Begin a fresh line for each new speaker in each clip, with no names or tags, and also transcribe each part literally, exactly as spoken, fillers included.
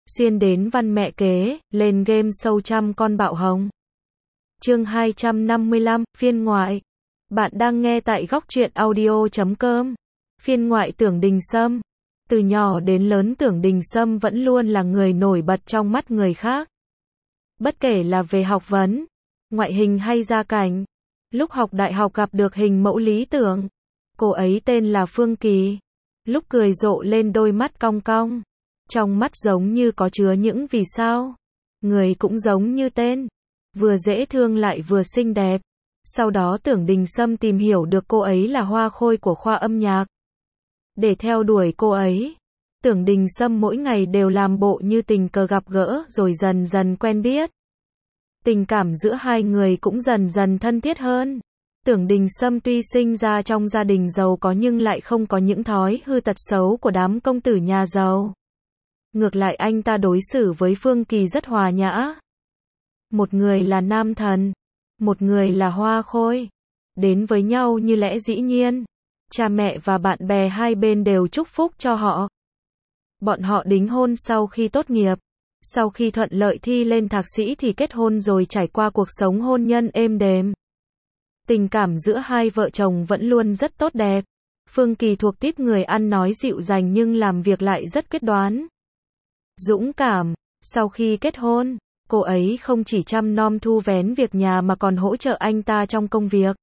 Xuyên đến văn mẹ kế, lên game sâu trăm con bạo hồng. Chương hai trăm năm mươi lăm, phiên ngoại. Bạn đang nghe tại góc truyện audio chấm com. Phiên ngoại Tưởng Đình Sâm. Từ nhỏ đến lớn Tưởng Đình Sâm vẫn luôn là người nổi bật trong mắt người khác. Bất kể là về học vấn, ngoại hình hay gia cảnh. Lúc học đại học gặp được hình mẫu lý tưởng. Cô ấy tên là Phương Kỳ. Lúc cười rộ lên đôi mắt cong cong. Trong mắt giống như có chứa những vì sao. Người cũng giống như tên. Vừa dễ thương lại vừa xinh đẹp. Sau đó Tưởng Đình Sâm tìm hiểu được cô ấy là hoa khôi của khoa âm nhạc. Để theo đuổi cô ấy, Tưởng Đình Sâm mỗi ngày đều làm bộ như tình cờ gặp gỡ rồi dần dần quen biết. Tình cảm giữa hai người cũng dần dần thân thiết hơn. Tưởng Đình Sâm tuy sinh ra trong gia đình giàu có nhưng lại không có những thói hư tật xấu của đám công tử nhà giàu. Ngược lại anh ta đối xử với Phương Kỳ rất hòa nhã. Một người là nam thần, một người là hoa khôi. Đến với nhau như lẽ dĩ nhiên. Cha mẹ và bạn bè hai bên đều chúc phúc cho họ. Bọn họ đính hôn sau khi tốt nghiệp. Sau khi thuận lợi thi lên thạc sĩ thì kết hôn rồi trải qua cuộc sống hôn nhân êm đềm. Tình cảm giữa hai vợ chồng vẫn luôn rất tốt đẹp. Phương Kỳ thuộc típ người ăn nói dịu dàng nhưng làm việc lại rất quyết đoán. Dũng cảm. Sau khi kết hôn, cô ấy không chỉ chăm nom thu vén việc nhà mà còn hỗ trợ anh ta trong công việc.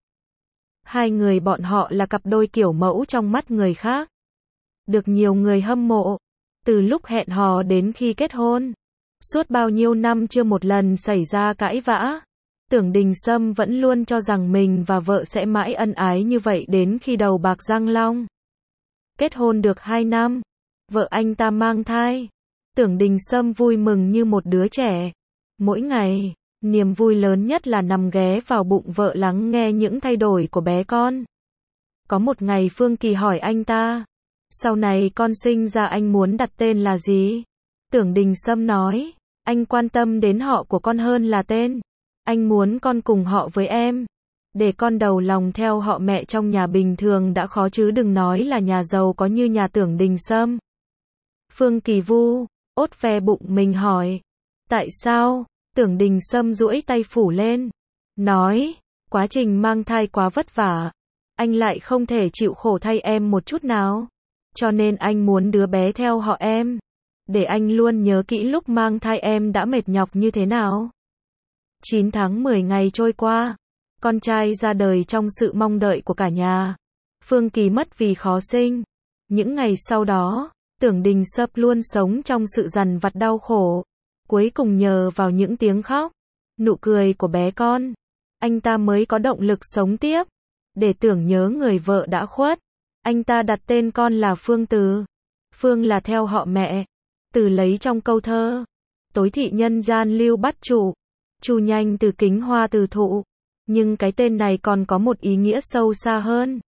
Hai người bọn họ là cặp đôi kiểu mẫu trong mắt người khác. Được nhiều người hâm mộ. Từ lúc hẹn hò đến khi kết hôn. Suốt bao nhiêu năm chưa một lần xảy ra cãi vã. Tưởng Đình Sâm vẫn luôn cho rằng mình và vợ sẽ mãi ân ái như vậy đến khi đầu bạc răng long. Kết hôn được hai năm. Vợ anh ta mang thai. Tưởng Đình Sâm vui mừng như một đứa trẻ. Mỗi ngày, niềm vui lớn nhất là nằm ghé vào bụng vợ lắng nghe những thay đổi của bé con. Có một ngày Phương Kỳ hỏi anh ta, sau này con sinh ra anh muốn đặt tên là gì? Tưởng Đình Sâm nói, anh quan tâm đến họ của con hơn là tên. Anh muốn con cùng họ với em. Để con đầu lòng theo họ mẹ trong nhà bình thường đã khó chứ đừng nói là nhà giàu có như nhà Tưởng Đình Sâm. Phương Kỳ vu ốt ve bụng mình hỏi, tại sao? Tưởng Đình Sâm duỗi tay phủ lên, nói, quá trình mang thai quá vất vả, anh lại không thể chịu khổ thay em một chút nào, cho nên anh muốn đứa bé theo họ em, để anh luôn nhớ kỹ lúc mang thai em đã mệt nhọc như thế nào. chín tháng mười ngày trôi qua, con trai ra đời trong sự mong đợi của cả nhà. Phương Kỳ mất vì khó sinh. Những ngày sau đó, Tưởng Đình Sâm luôn sống trong sự dằn vặt đau khổ. Cuối cùng nhờ vào những tiếng khóc, nụ cười của bé con, anh ta mới có động lực sống tiếp. Để tưởng nhớ người vợ đã khuất, anh ta đặt tên con là Phương Từ. Phương là theo họ mẹ. Từ lấy trong câu thơ. Tối thị nhân gian lưu bắt chủ. Chu nhanh từ kính hoa từ thụ. Nhưng cái tên này còn có một ý nghĩa sâu xa hơn.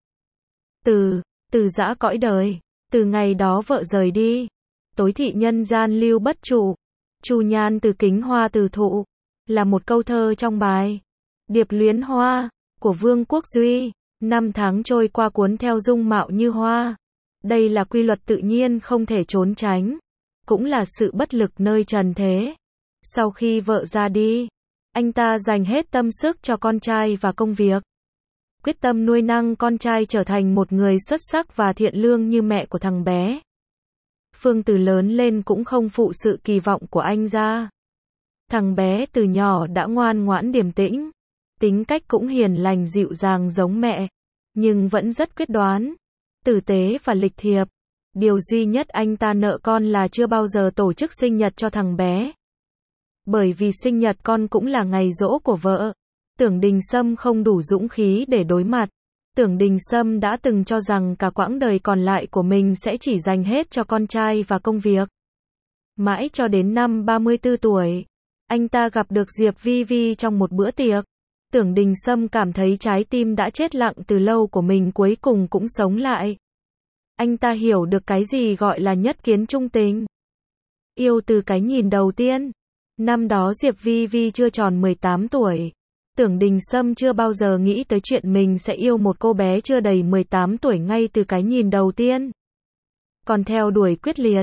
Từ, từ giã cõi đời. Từ ngày đó vợ rời đi. Tối thị nhân gian lưu bất trụ. Chu nhan từ kính hoa từ thụ. Là một câu thơ trong bài Điệp luyến hoa của Vương Quốc Duy. Năm tháng trôi qua cuốn theo dung mạo như hoa. Đây là quy luật tự nhiên không thể trốn tránh. Cũng là sự bất lực nơi trần thế. Sau khi vợ ra đi, anh ta dành hết tâm sức cho con trai và công việc. Quyết tâm nuôi nâng con trai trở thành một người xuất sắc và thiện lương như mẹ của thằng bé. Phương Từ lớn lên cũng không phụ sự kỳ vọng của anh ra. Thằng bé từ nhỏ đã ngoan ngoãn điềm tĩnh. Tính cách cũng hiền lành dịu dàng giống mẹ. Nhưng vẫn rất quyết đoán, tử tế và lịch thiệp. Điều duy nhất anh ta nợ con là chưa bao giờ tổ chức sinh nhật cho thằng bé. Bởi vì sinh nhật con cũng là ngày giỗ của vợ. Tưởng Đình Sâm không đủ dũng khí để đối mặt. Tưởng Đình Sâm đã từng cho rằng cả quãng đời còn lại của mình sẽ chỉ dành hết cho con trai và công việc. Mãi cho đến năm ba mươi tư tuổi, anh ta gặp được Diệp Vi Vi trong một bữa tiệc. Tưởng Đình Sâm cảm thấy trái tim đã chết lặng từ lâu của mình cuối cùng cũng sống lại. Anh ta hiểu được cái gì gọi là nhất kiến trung tình. Yêu từ cái nhìn đầu tiên. Năm đó Diệp Vi Vi chưa tròn mười tám tuổi. Tưởng Đình Sâm chưa bao giờ nghĩ tới chuyện mình sẽ yêu một cô bé chưa đầy mười tám tuổi ngay từ cái nhìn đầu tiên. Còn theo đuổi quyết liệt,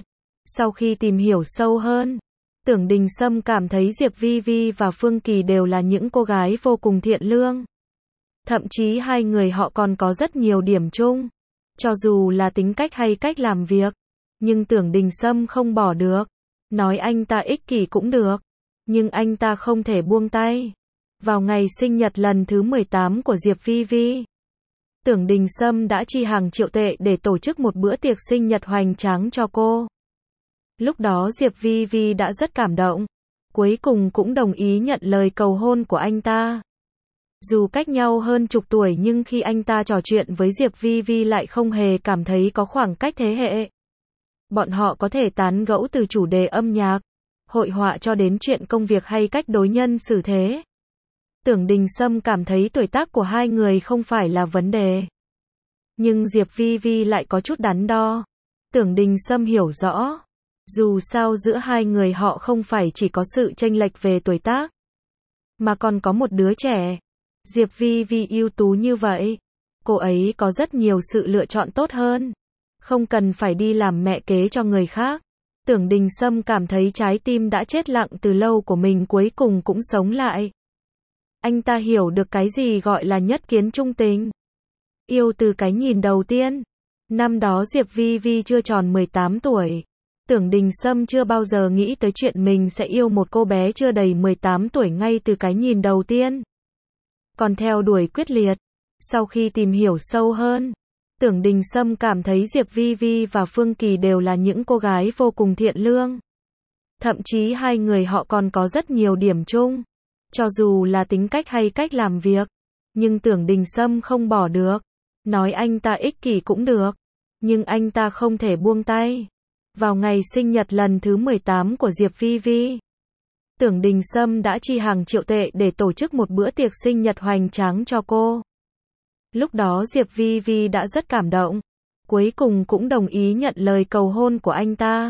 Sau khi tìm hiểu sâu hơn, Tưởng Đình Sâm cảm thấy Diệp Vi Vi và Phương Kỳ đều là những cô gái vô cùng thiện lương. Thậm chí hai người họ còn có rất nhiều điểm chung. Cho dù là tính cách hay cách làm việc, nhưng Tưởng Đình Sâm không bỏ được. Nói anh ta ích kỷ cũng được, nhưng anh ta không thể buông tay. Vào ngày sinh nhật lần thứ mười tám của Diệp Vi Vi, Tưởng Đình Sâm đã chi hàng triệu tệ để tổ chức một bữa tiệc sinh nhật hoành tráng cho cô. Lúc đó Diệp Vi Vi đã rất cảm động, cuối cùng cũng đồng ý nhận lời cầu hôn của anh ta. Dù cách nhau hơn chục tuổi nhưng khi anh ta trò chuyện với Diệp Vi Vi lại không hề cảm thấy có khoảng cách thế hệ. Bọn họ có thể tán gẫu từ chủ đề âm nhạc, hội họa cho đến chuyện công việc hay cách đối nhân xử thế. Tưởng Đình Sâm cảm thấy tuổi tác của hai người không phải là vấn đề. Nhưng Diệp Vi Vi lại có chút đắn đo. Tưởng Đình Sâm hiểu rõ, dù sao giữa hai người họ không phải chỉ có sự chênh lệch về tuổi tác, mà còn có một đứa trẻ. Diệp Vi Vi ưu tú như vậy, cô ấy có rất nhiều sự lựa chọn tốt hơn, không cần phải đi làm mẹ kế cho người khác. Tưởng Đình Sâm cảm thấy trái tim đã chết lặng từ lâu của mình cuối cùng cũng sống lại. Anh ta hiểu được cái gì gọi là nhất kiến trung tình. Yêu từ cái nhìn đầu tiên. Năm đó Diệp Vi Vi chưa tròn mười tám tuổi. Tưởng Đình Sâm chưa bao giờ nghĩ tới chuyện mình sẽ yêu một cô bé chưa đầy mười tám tuổi ngay từ cái nhìn đầu tiên. Còn theo đuổi quyết liệt. Sau khi tìm hiểu sâu hơn, Tưởng Đình Sâm cảm thấy Diệp Vi Vi và Phương Kỳ đều là những cô gái vô cùng thiện lương. Thậm chí hai người họ còn có rất nhiều điểm chung. Cho dù là tính cách hay cách làm việc, nhưng Tưởng Đình Sâm không bỏ được. Nói anh ta ích kỷ cũng được, nhưng anh ta không thể buông tay. Vào ngày sinh nhật lần thứ mười tám của Diệp Vi Vi, Tưởng Đình Sâm đã chi hàng triệu tệ để tổ chức một bữa tiệc sinh nhật hoành tráng cho cô. Lúc đó Diệp Vi Vi đã rất cảm động, cuối cùng cũng đồng ý nhận lời cầu hôn của anh ta.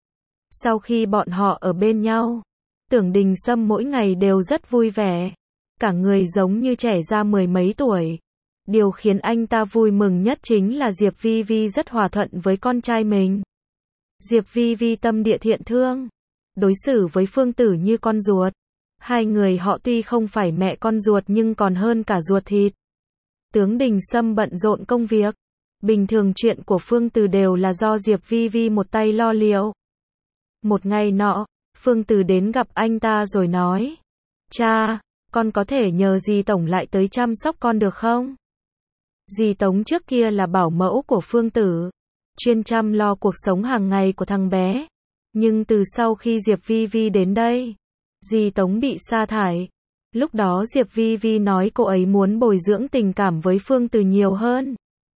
Sau khi bọn họ ở bên nhau, Tưởng Đình Sâm mỗi ngày đều rất vui vẻ, cả người giống như trẻ ra mười mấy tuổi. Điều khiến anh ta vui mừng nhất chính là Diệp Vi Vi rất hòa thuận với con trai mình. Diệp Vi Vi tâm địa thiện thương, đối xử với Phương Tử như con ruột. Hai người họ tuy không phải mẹ con ruột nhưng còn hơn cả ruột thịt. Tưởng Đình Sâm bận rộn công việc. Bình thường chuyện của Phương Tử đều là do Diệp Vi Vi một tay lo liệu. Một ngày nọ, Phương Tử đến gặp anh ta rồi nói: "Cha, con có thể nhờ dì Tổng lại tới chăm sóc con được không?" Dì Tống trước kia là bảo mẫu của Phương Tử, chuyên chăm lo cuộc sống hàng ngày của thằng bé. Nhưng từ sau khi Diệp Vi Vi đến đây, dì Tống bị sa thải. Lúc đó Diệp Vi Vi nói cô ấy muốn bồi dưỡng tình cảm với Phương Tử nhiều hơn,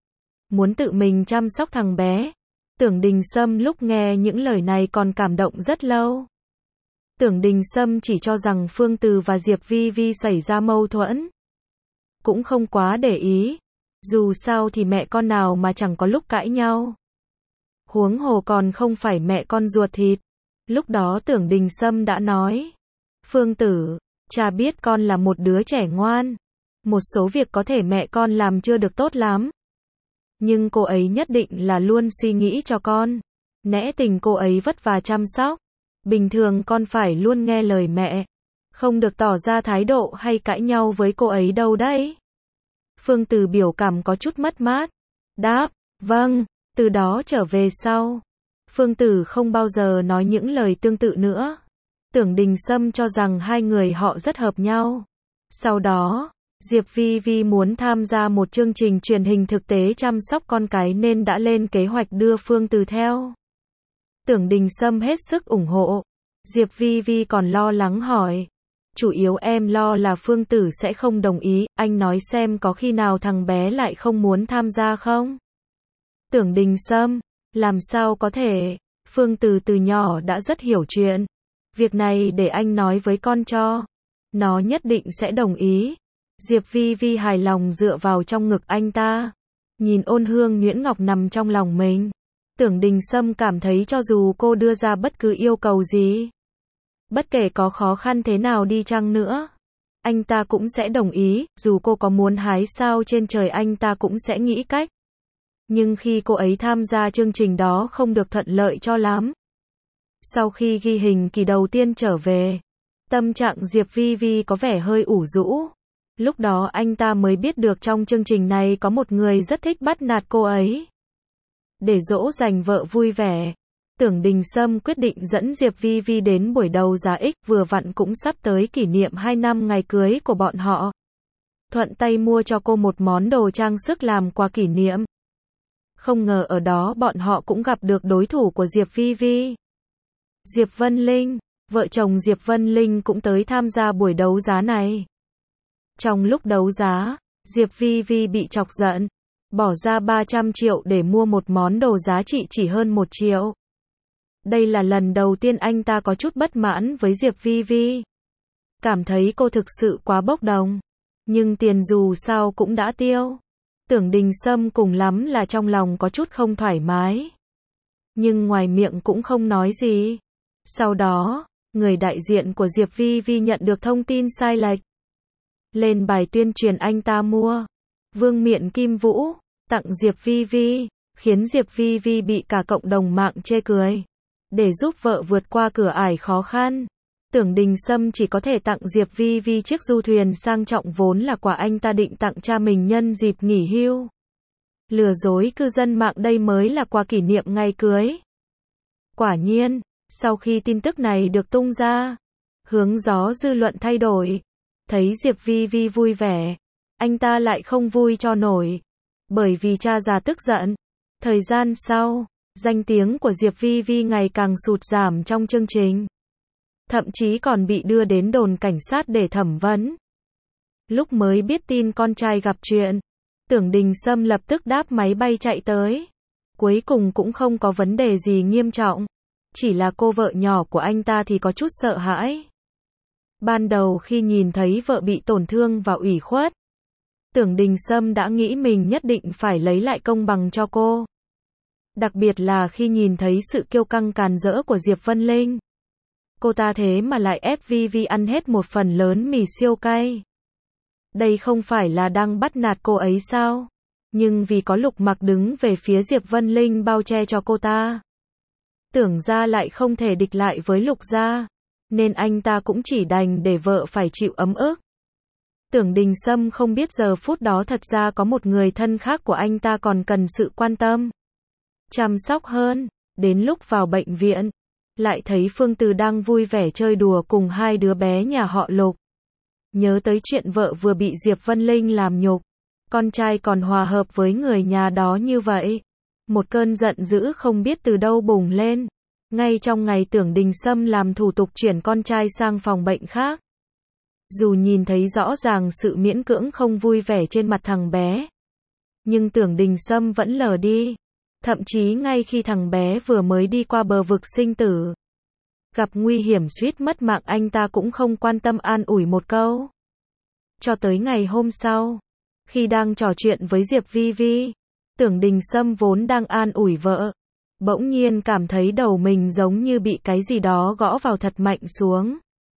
muốn tự mình chăm sóc thằng bé. Tưởng Đình Sâm lúc nghe những lời này còn cảm động rất lâu. Tưởng Đình Sâm chỉ cho rằng Phương Tử và Diệp Vi Vi xảy ra mâu thuẫn, cũng không quá để ý. Dù sao thì mẹ con nào mà chẳng có lúc cãi nhau. Huống hồ còn không phải mẹ con ruột thịt. Lúc đó Tưởng Đình Sâm đã nói: "Phương Tử, cha biết con là một đứa trẻ ngoan. Một số việc có thể mẹ con làm chưa được tốt lắm. Nhưng cô ấy nhất định là luôn suy nghĩ cho con. Nể tình cô ấy vất vả chăm sóc. Bình thường con phải luôn nghe lời mẹ. Không được tỏ ra thái độ hay cãi nhau với cô ấy đâu đấy." Phương Tử biểu cảm có chút mất mát. Đáp: "Vâng." Từ đó trở về sau, Phương Tử không bao giờ nói những lời tương tự nữa. Tưởng Đình Sâm cho rằng hai người họ rất hợp nhau. Sau đó, Diệp Vi Vi muốn tham gia một chương trình truyền hình thực tế chăm sóc con cái nên đã lên kế hoạch đưa Phương Tử theo. Tưởng Đình Sâm hết sức ủng hộ. Diệp Vi Vi còn lo lắng hỏi: "Chủ yếu em lo là Phương Tử sẽ không đồng ý, anh nói xem có khi nào thằng bé lại không muốn tham gia không?" Tưởng Đình Sâm: "Làm sao có thể, Phương Tử từ nhỏ đã rất hiểu chuyện. Việc này để anh nói với con cho. Nó nhất định sẽ đồng ý." Diệp Vi Vi hài lòng dựa vào trong ngực anh ta, nhìn ôn hương nhuyễn ngọc nằm trong lòng mình. Tưởng Đình Sâm cảm thấy cho dù cô đưa ra bất cứ yêu cầu gì, bất kể có khó khăn thế nào đi chăng nữa, anh ta cũng sẽ đồng ý. Dù cô có muốn hái sao trên trời anh ta cũng sẽ nghĩ cách. Nhưng khi cô ấy tham gia chương trình đó không được thuận lợi cho lắm. Sau khi ghi hình kỳ đầu tiên trở về, tâm trạng Diệp Vi Vi có vẻ hơi ủ rũ. Lúc đó anh ta mới biết được trong chương trình này có một người rất thích bắt nạt cô ấy. Để dỗ dành vợ vui vẻ, Tưởng Đình Sâm quyết định dẫn Diệp Vi Vi đến buổi đấu giá X, vừa vặn cũng sắp tới kỷ niệm hai năm ngày cưới của bọn họ. Thuận tay mua cho cô một món đồ trang sức làm quà kỷ niệm. Không ngờ ở đó bọn họ cũng gặp được đối thủ của Diệp Vi Vi. Diệp Vân Linh, vợ chồng Diệp Vân Linh cũng tới tham gia buổi đấu giá này. Trong lúc đấu giá, Diệp Vi Vi bị chọc giận, bỏ ra ba trăm triệu để mua một món đồ giá trị chỉ hơn một triệu. Đây là lần đầu tiên anh ta có chút bất mãn với Diệp Vi Vi. Cảm thấy cô thực sự quá bốc đồng. Nhưng tiền dù sao cũng đã tiêu. Tưởng Đình Sâm cùng lắm là trong lòng có chút không thoải mái. Nhưng ngoài miệng cũng không nói gì. Sau đó, người đại diện của Diệp Vi Vi nhận được thông tin sai lệch. Lên bài tuyên truyền anh ta mua vương miện kim vũ, tặng Diệp Vi Vi, khiến Diệp Vi Vi bị cả cộng đồng mạng chê cười. Để giúp vợ vượt qua cửa ải khó khăn, Tưởng Đình Sâm chỉ có thể tặng Diệp Vi Vi chiếc du thuyền sang trọng vốn là quà anh ta định tặng cha mình nhân dịp nghỉ hưu. Lừa dối cư dân mạng đây mới là quà kỷ niệm ngày cưới. Quả nhiên, sau khi tin tức này được tung ra, hướng gió dư luận thay đổi. Thấy Diệp Vi Vi vui vẻ, anh ta lại không vui cho nổi. Bởi vì cha già tức giận. Thời gian sau, danh tiếng của Diệp Vi Vi ngày càng sụt giảm trong chương trình. Thậm chí còn bị đưa đến đồn cảnh sát để thẩm vấn. Lúc mới biết tin con trai gặp chuyện, Tưởng Đình Sâm lập tức đáp máy bay chạy tới. Cuối cùng cũng không có vấn đề gì nghiêm trọng. Chỉ là cô vợ nhỏ của anh ta thì có chút sợ hãi. Ban đầu khi nhìn thấy vợ bị tổn thương và ủy khuất, Tưởng Đình Sâm đã nghĩ mình nhất định phải lấy lại công bằng cho cô. Đặc biệt là khi nhìn thấy sự kiêu căng càn rỡ của Diệp Vân Linh. Cô ta thế mà lại ép Vi Vi ăn hết một phần lớn mì siêu cay. Đây không phải là đang bắt nạt cô ấy sao? Nhưng vì có Lục Mặc đứng về phía Diệp Vân Linh bao che cho cô ta. Tưởng gia lại không thể địch lại với Lục gia, nên anh ta cũng chỉ đành để vợ phải chịu ấm ức. Tưởng Đình Sâm không biết giờ phút đó thật ra có một người thân khác của anh ta còn cần sự quan tâm, chăm sóc hơn. Đến lúc vào bệnh viện, lại thấy Phương Từ đang vui vẻ chơi đùa cùng hai đứa bé nhà họ Lục. Nhớ tới chuyện vợ vừa bị Diệp Vân Linh làm nhục, con trai còn hòa hợp với người nhà đó như vậy. Một cơn giận dữ không biết từ đâu bùng lên. Ngay trong ngày Tưởng Đình Sâm làm thủ tục chuyển con trai sang phòng bệnh khác. Dù nhìn thấy rõ ràng sự miễn cưỡng không vui vẻ trên mặt thằng bé, nhưng Tưởng Đình Sâm vẫn lờ đi. Thậm chí ngay khi thằng bé vừa mới đi qua bờ vực sinh tử, gặp nguy hiểm suýt mất mạng, anh ta cũng không quan tâm an ủi một câu. Cho tới ngày hôm sau, khi đang trò chuyện với Diệp Vi Vi, Tưởng Đình Sâm vốn đang an ủi vợ, bỗng nhiên cảm thấy đầu mình giống như bị cái gì đó gõ vào thật mạnh xuống.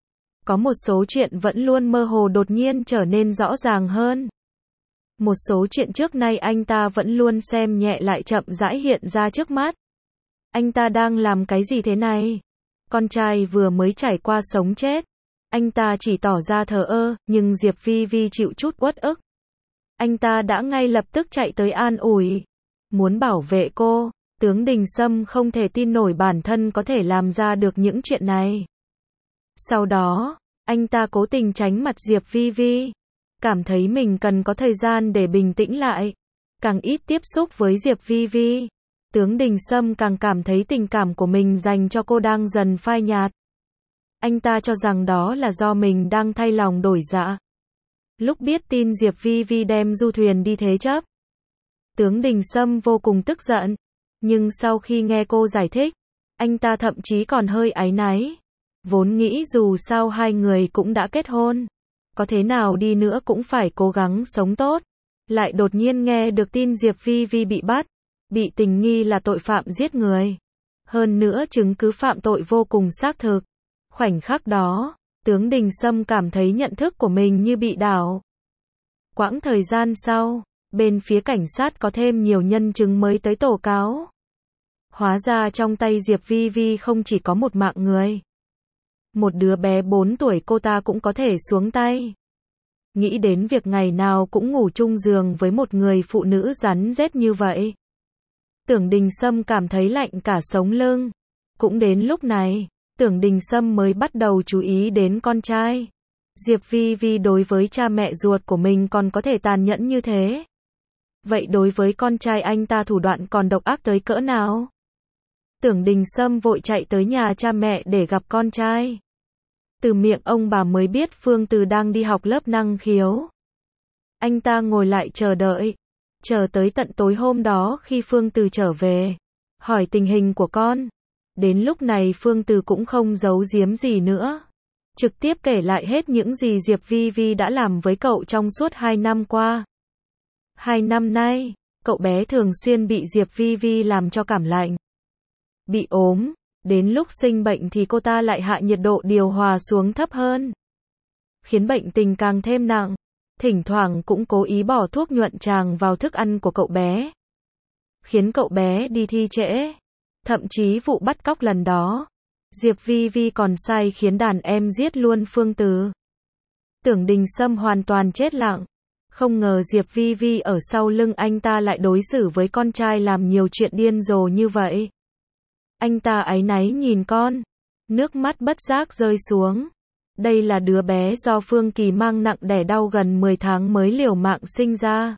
Có một số chuyện vẫn luôn mơ hồ đột nhiên trở nên rõ ràng hơn. Một số chuyện trước nay anh ta vẫn luôn xem nhẹ lại chậm rãi hiện ra trước mắt. Anh ta đang làm cái gì thế này? Con trai vừa mới trải qua sống chết. Anh ta chỉ tỏ ra thờ ơ, nhưng Diệp Vi Vi chịu chút uất ức. Anh ta đã ngay lập tức chạy tới an ủi, muốn bảo vệ cô. Tướng Đình Sâm không thể tin nổi bản thân có thể làm ra được những chuyện này. Sau đó, anh ta cố tình tránh mặt Diệp Vi Vi. Cảm thấy mình cần có thời gian để bình tĩnh lại. Càng ít tiếp xúc với Diệp Vi Vi, Tướng Đình Sâm càng cảm thấy tình cảm của mình dành cho cô đang dần phai nhạt. Anh ta cho rằng đó là do mình đang thay lòng đổi dạ. Lúc biết tin Diệp Vi Vi đem du thuyền đi thế chấp, Tướng Đình Sâm vô cùng tức giận. Nhưng sau khi nghe cô giải thích, anh ta thậm chí còn hơi áy náy. Vốn nghĩ dù sao hai người cũng đã kết hôn, có thế nào đi nữa cũng phải cố gắng sống tốt. Lại đột nhiên nghe được tin Diệp Vi Vi bị bắt, bị tình nghi là tội phạm giết người. Hơn nữa chứng cứ phạm tội vô cùng xác thực. Khoảnh khắc đó, Tướng Đình Sâm cảm thấy nhận thức của mình như bị đảo. Quãng thời gian sau, bên phía cảnh sát có thêm nhiều nhân chứng mới tới tố cáo. Hóa ra trong tay Diệp Vi Vi không chỉ có một mạng người. Một đứa bé bốn tuổi cô ta cũng có thể xuống tay. Nghĩ đến việc ngày nào cũng ngủ chung giường với một người phụ nữ rắn rết như vậy. Tưởng Đình Sâm cảm thấy lạnh cả sống lưng. Cũng đến lúc này, Tưởng Đình Sâm mới bắt đầu chú ý đến con trai. Diệp Vi Vi đối với cha mẹ ruột của mình còn có thể tàn nhẫn như thế. Vậy đối với con trai anh ta thủ đoạn còn độc ác tới cỡ nào? Tưởng Đình Sâm vội chạy tới nhà cha mẹ để gặp con trai. Từ miệng ông bà mới biết Phương Từ đang đi học lớp năng khiếu. Anh ta ngồi lại chờ đợi. Chờ tới tận tối hôm đó khi Phương Từ trở về. Hỏi tình hình của con. Đến lúc này Phương Từ cũng không giấu giếm gì nữa. Trực tiếp kể lại hết những gì Diệp Vi Vi đã làm với cậu trong suốt hai năm qua. Hai năm nay, cậu bé thường xuyên bị Diệp Vi Vi làm cho cảm lạnh. Bị ốm, đến lúc sinh bệnh thì cô ta lại hạ nhiệt độ điều hòa xuống thấp hơn. Khiến bệnh tình càng thêm nặng. Thỉnh thoảng cũng cố ý bỏ thuốc nhuận tràng vào thức ăn của cậu bé. Khiến cậu bé đi thi trễ. Thậm chí vụ bắt cóc lần đó, Diệp Vi Vi còn sai khiến đàn em giết luôn Phương Từ. Tưởng Đình Sâm hoàn toàn chết lặng. Không ngờ Diệp Vi Vi ở sau lưng anh ta lại đối xử với con trai làm nhiều chuyện điên rồ như vậy. Anh ta áy náy nhìn con. Nước mắt bất giác rơi xuống. Đây là đứa bé do Phương Kỳ mang nặng đẻ đau gần mười tháng mới liều mạng sinh ra.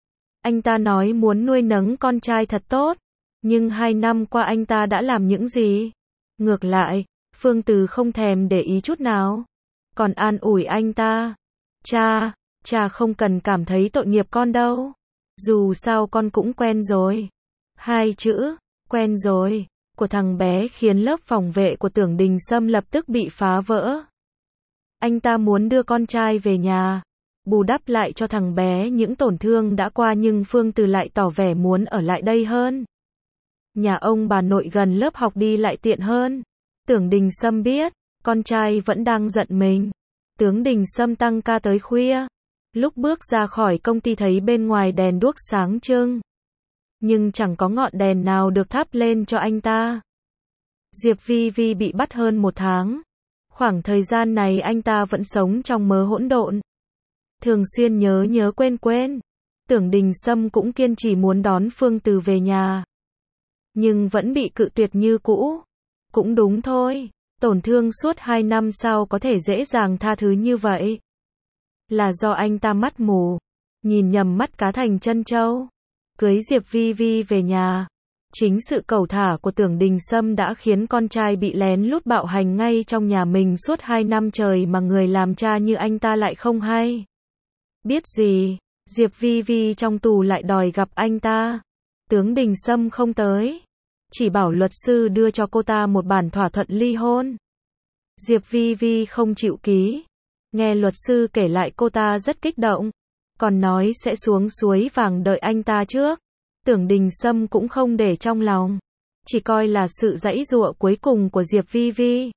Anh ta nói muốn nuôi nấng con trai thật tốt. Nhưng hai năm qua anh ta đã làm những gì? Ngược lại, Phương Từ không thèm để ý chút nào. Còn an ủi anh ta. Cha, cha không cần cảm thấy tội nghiệp con đâu. Dù sao con cũng quen rồi. Hai chữ, quen rồi, của thằng bé khiến lớp phòng vệ của Tưởng Đình Sâm lập tức bị phá vỡ. Anh ta muốn đưa con trai về nhà, bù đắp lại cho thằng bé những tổn thương đã qua nhưng Phương Từ lại tỏ vẻ muốn ở lại đây hơn. Nhà ông bà nội gần lớp học đi lại tiện hơn. Tưởng Đình Sâm biết, con trai vẫn đang giận mình. Tưởng Đình Sâm tăng ca tới khuya. Lúc bước ra khỏi công ty thấy bên ngoài đèn đuốc sáng trưng. Nhưng chẳng có ngọn đèn nào được thắp lên cho anh ta. Diệp Vi Vi bị bắt hơn một tháng. Khoảng thời gian này anh ta vẫn sống trong mớ hỗn độn. Thường xuyên nhớ nhớ quên quên. Tưởng Đình Sâm cũng kiên trì muốn đón Phương Từ về nhà. Nhưng vẫn bị cự tuyệt như cũ. Cũng đúng thôi, tổn thương suốt hai năm sau có thể dễ dàng tha thứ như vậy. Là do anh ta mắt mù, nhìn nhầm mắt cá thành chân trâu. Cưới Diệp Vi Vi về nhà. Chính sự cẩu thả của Tưởng Đình Sâm đã khiến con trai bị lén lút bạo hành ngay trong nhà mình suốt hai năm trời mà người làm cha như anh ta lại không hay. Biết gì, Diệp Vi Vi trong tù lại đòi gặp anh ta. Tưởng Đình Sâm không tới. Chỉ bảo luật sư đưa cho cô ta một bản thỏa thuận ly hôn. Diệp Vi Vi không chịu ký. Nghe luật sư kể lại cô ta rất kích động. Còn nói sẽ xuống suối vàng đợi anh ta trước. Tưởng Đình Sâm cũng không để trong lòng. Chỉ coi là sự giãy giụa cuối cùng của Diệp Vi Vi.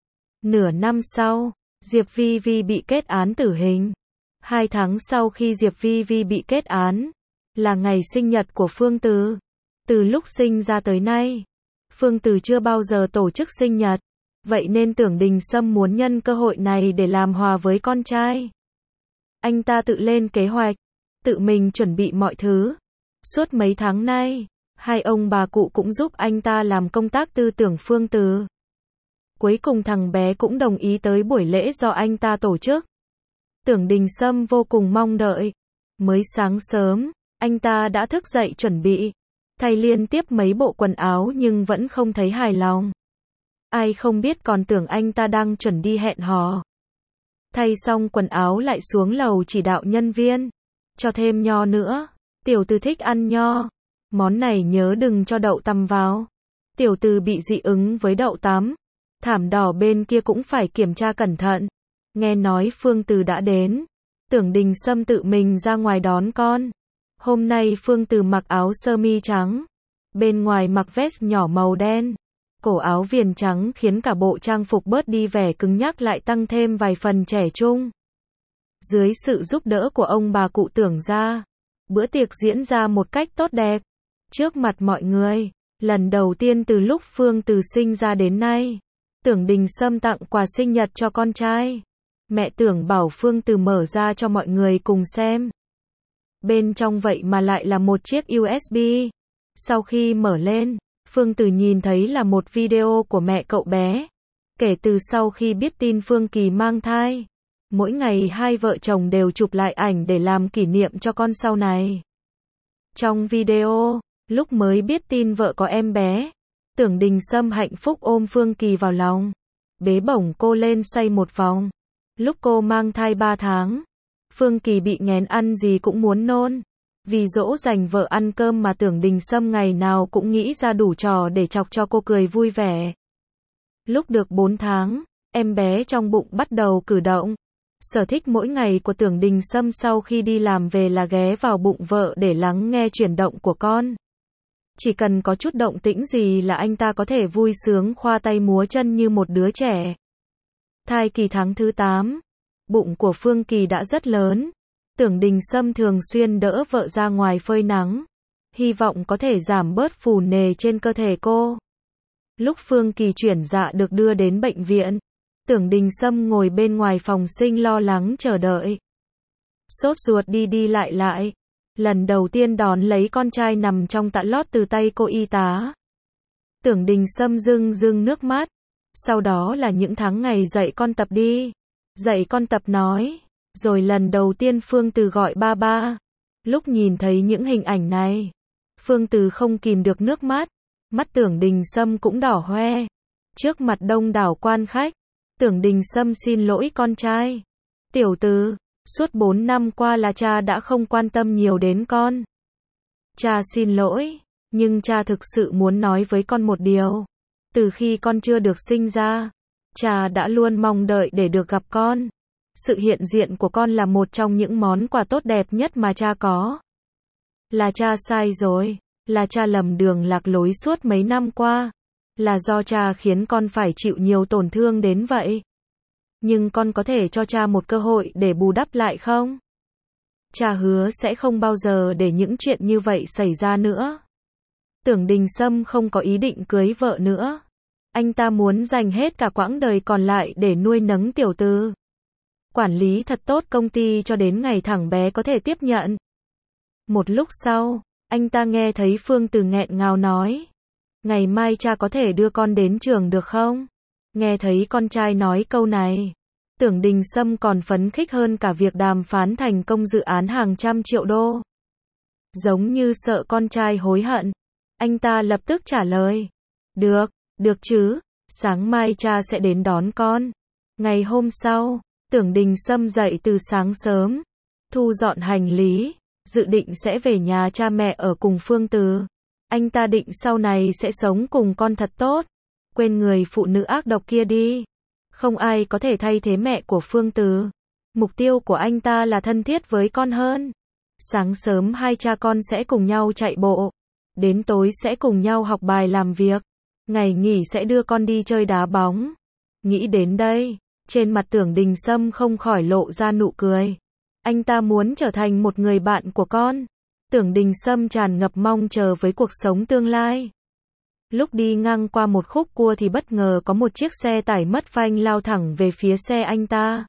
Nửa năm sau, Diệp Vi Vi bị kết án tử hình. Hai tháng sau khi Diệp Vi Vi bị kết án, là ngày sinh nhật của Phương Từ. Từ lúc sinh ra tới nay, Phương Từ chưa bao giờ tổ chức sinh nhật. Vậy nên Tưởng Đình Sâm muốn nhân cơ hội này để làm hòa với con trai. Anh ta tự lên kế hoạch, tự mình chuẩn bị mọi thứ. Suốt mấy tháng nay, hai ông bà cụ cũng giúp anh ta làm công tác tư tưởng Phương Từ. Cuối cùng thằng bé cũng đồng ý tới buổi lễ do anh ta tổ chức. Tưởng Đình Sâm vô cùng mong đợi. Mới sáng sớm, anh ta đã thức dậy chuẩn bị. Thay liên tiếp mấy bộ quần áo nhưng vẫn không thấy hài lòng. Ai không biết còn tưởng anh ta đang chuẩn đi hẹn hò. Thay xong quần áo lại xuống lầu chỉ đạo nhân viên. Cho thêm nho nữa. Tiểu Từ thích ăn nho. Món này nhớ đừng cho đậu tằm vào. Tiểu Từ bị dị ứng với đậu tắm. Thảm đỏ bên kia cũng phải kiểm tra cẩn thận. Nghe nói Phương Từ đã đến. Tưởng Đình Sâm tự mình ra ngoài đón con. Hôm nay Phương Từ mặc áo sơ mi trắng. Bên ngoài mặc vest nhỏ màu đen. Cổ áo viền trắng khiến cả bộ trang phục bớt đi vẻ cứng nhắc lại tăng thêm vài phần trẻ trung. Dưới sự giúp đỡ của ông bà cụ Tưởng gia, bữa tiệc diễn ra một cách tốt đẹp. Trước mặt mọi người, Lần đầu tiên từ lúc Phương Từ sinh ra đến nay, Tưởng Đình Sâm tặng quà sinh nhật cho con trai. Mẹ Tưởng bảo Phương Từ mở ra cho mọi người cùng xem. Bên trong vậy mà lại là một chiếc u ét bê. Sau khi mở lên, Phương Từ nhìn thấy là một video của mẹ cậu bé. Kể từ sau khi biết tin Phương Kỳ mang thai, mỗi ngày hai vợ chồng đều chụp lại ảnh để làm kỷ niệm cho con sau này. Trong video, lúc mới biết tin vợ có em bé, Tưởng Đình Sâm hạnh phúc ôm Phương Kỳ vào lòng, bế bổng cô lên xoay một vòng. Lúc cô mang thai ba tháng, Phương Kỳ bị nghén ăn gì cũng muốn nôn. Vì dỗ dành vợ ăn cơm mà Tưởng Đình Sâm ngày nào cũng nghĩ ra đủ trò để chọc cho cô cười vui vẻ. Lúc được bốn tháng, em bé trong bụng bắt đầu cử động. Sở thích mỗi ngày của Tưởng Đình Sâm sau khi đi làm về là ghé vào bụng vợ để lắng nghe chuyển động của con. Chỉ cần có chút động tĩnh gì là anh ta có thể vui sướng khoa tay múa chân như một đứa trẻ. Thai kỳ tháng thứ tám, bụng của Phương Kỳ đã rất lớn. Tưởng Đình Sâm thường xuyên đỡ vợ ra ngoài phơi nắng, hy vọng có thể giảm bớt phù nề trên cơ thể cô. Lúc Phương Kỳ chuyển dạ được đưa đến bệnh viện, Tưởng Đình Sâm ngồi bên ngoài phòng sinh lo lắng chờ đợi. Sốt ruột đi đi lại lại. Lần đầu tiên đón lấy con trai nằm trong tã lót từ tay cô y tá. Tưởng Đình Sâm rưng rưng nước mắt. Sau đó là những tháng ngày dạy con tập đi, dạy con tập nói. Rồi lần đầu tiên Phương Từ gọi ba ba. Lúc nhìn thấy những hình ảnh này, Phương Từ không kìm được nước mắt. Mắt Tưởng Đình Sâm cũng đỏ hoe. Trước mặt đông đảo quan khách, Tưởng Đình Sâm xin lỗi con trai. Tiểu Từ, suốt bốn năm qua là cha đã không quan tâm nhiều đến con. Cha xin lỗi, nhưng cha thực sự muốn nói với con một điều. Từ khi con chưa được sinh ra, cha đã luôn mong đợi để được gặp con. Sự hiện diện của con là một trong những món quà tốt đẹp nhất mà cha có. Là cha sai rồi, là cha lầm đường lạc lối suốt mấy năm qua. Là do cha khiến con phải chịu nhiều tổn thương đến vậy. Nhưng con có thể cho cha một cơ hội để bù đắp lại không? Cha hứa sẽ không bao giờ để những chuyện như vậy xảy ra nữa. Tưởng Đình Sâm không có ý định cưới vợ nữa. Anh ta muốn dành hết cả quãng đời còn lại để nuôi nấng Tiểu Từ. Quản lý thật tốt công ty cho đến ngày thằng bé có thể tiếp nhận. Một lúc sau, anh ta nghe thấy Phương Từ nghẹn ngào nói. Ngày mai cha có thể đưa con đến trường được không? Nghe thấy con trai nói câu này, Tưởng Đình Sâm còn phấn khích hơn cả việc đàm phán thành công dự án hàng trăm triệu đô. Giống như sợ con trai hối hận, anh ta lập tức trả lời. Được, được chứ, sáng mai cha sẽ đến đón con. Ngày hôm sau, Tưởng Đình Sâm dậy từ sáng sớm, thu dọn hành lý, dự định sẽ về nhà cha mẹ ở cùng Phương Từ. Anh ta định sau này sẽ sống cùng con thật tốt. Quên người phụ nữ ác độc kia đi. Không ai có thể thay thế mẹ của Phương Từ. Mục tiêu của anh ta là thân thiết với con hơn. Sáng sớm hai cha con sẽ cùng nhau chạy bộ. Đến tối sẽ cùng nhau học bài làm việc. Ngày nghỉ sẽ đưa con đi chơi đá bóng. Nghĩ đến đây, trên mặt Tưởng Đình Sâm không khỏi lộ ra nụ cười. Anh ta muốn trở thành một người bạn của con. Tưởng Đình Sâm tràn ngập mong chờ với cuộc sống tương lai. Lúc đi ngang qua một khúc cua thì bất ngờ có một chiếc xe tải mất phanh lao thẳng về phía xe anh ta.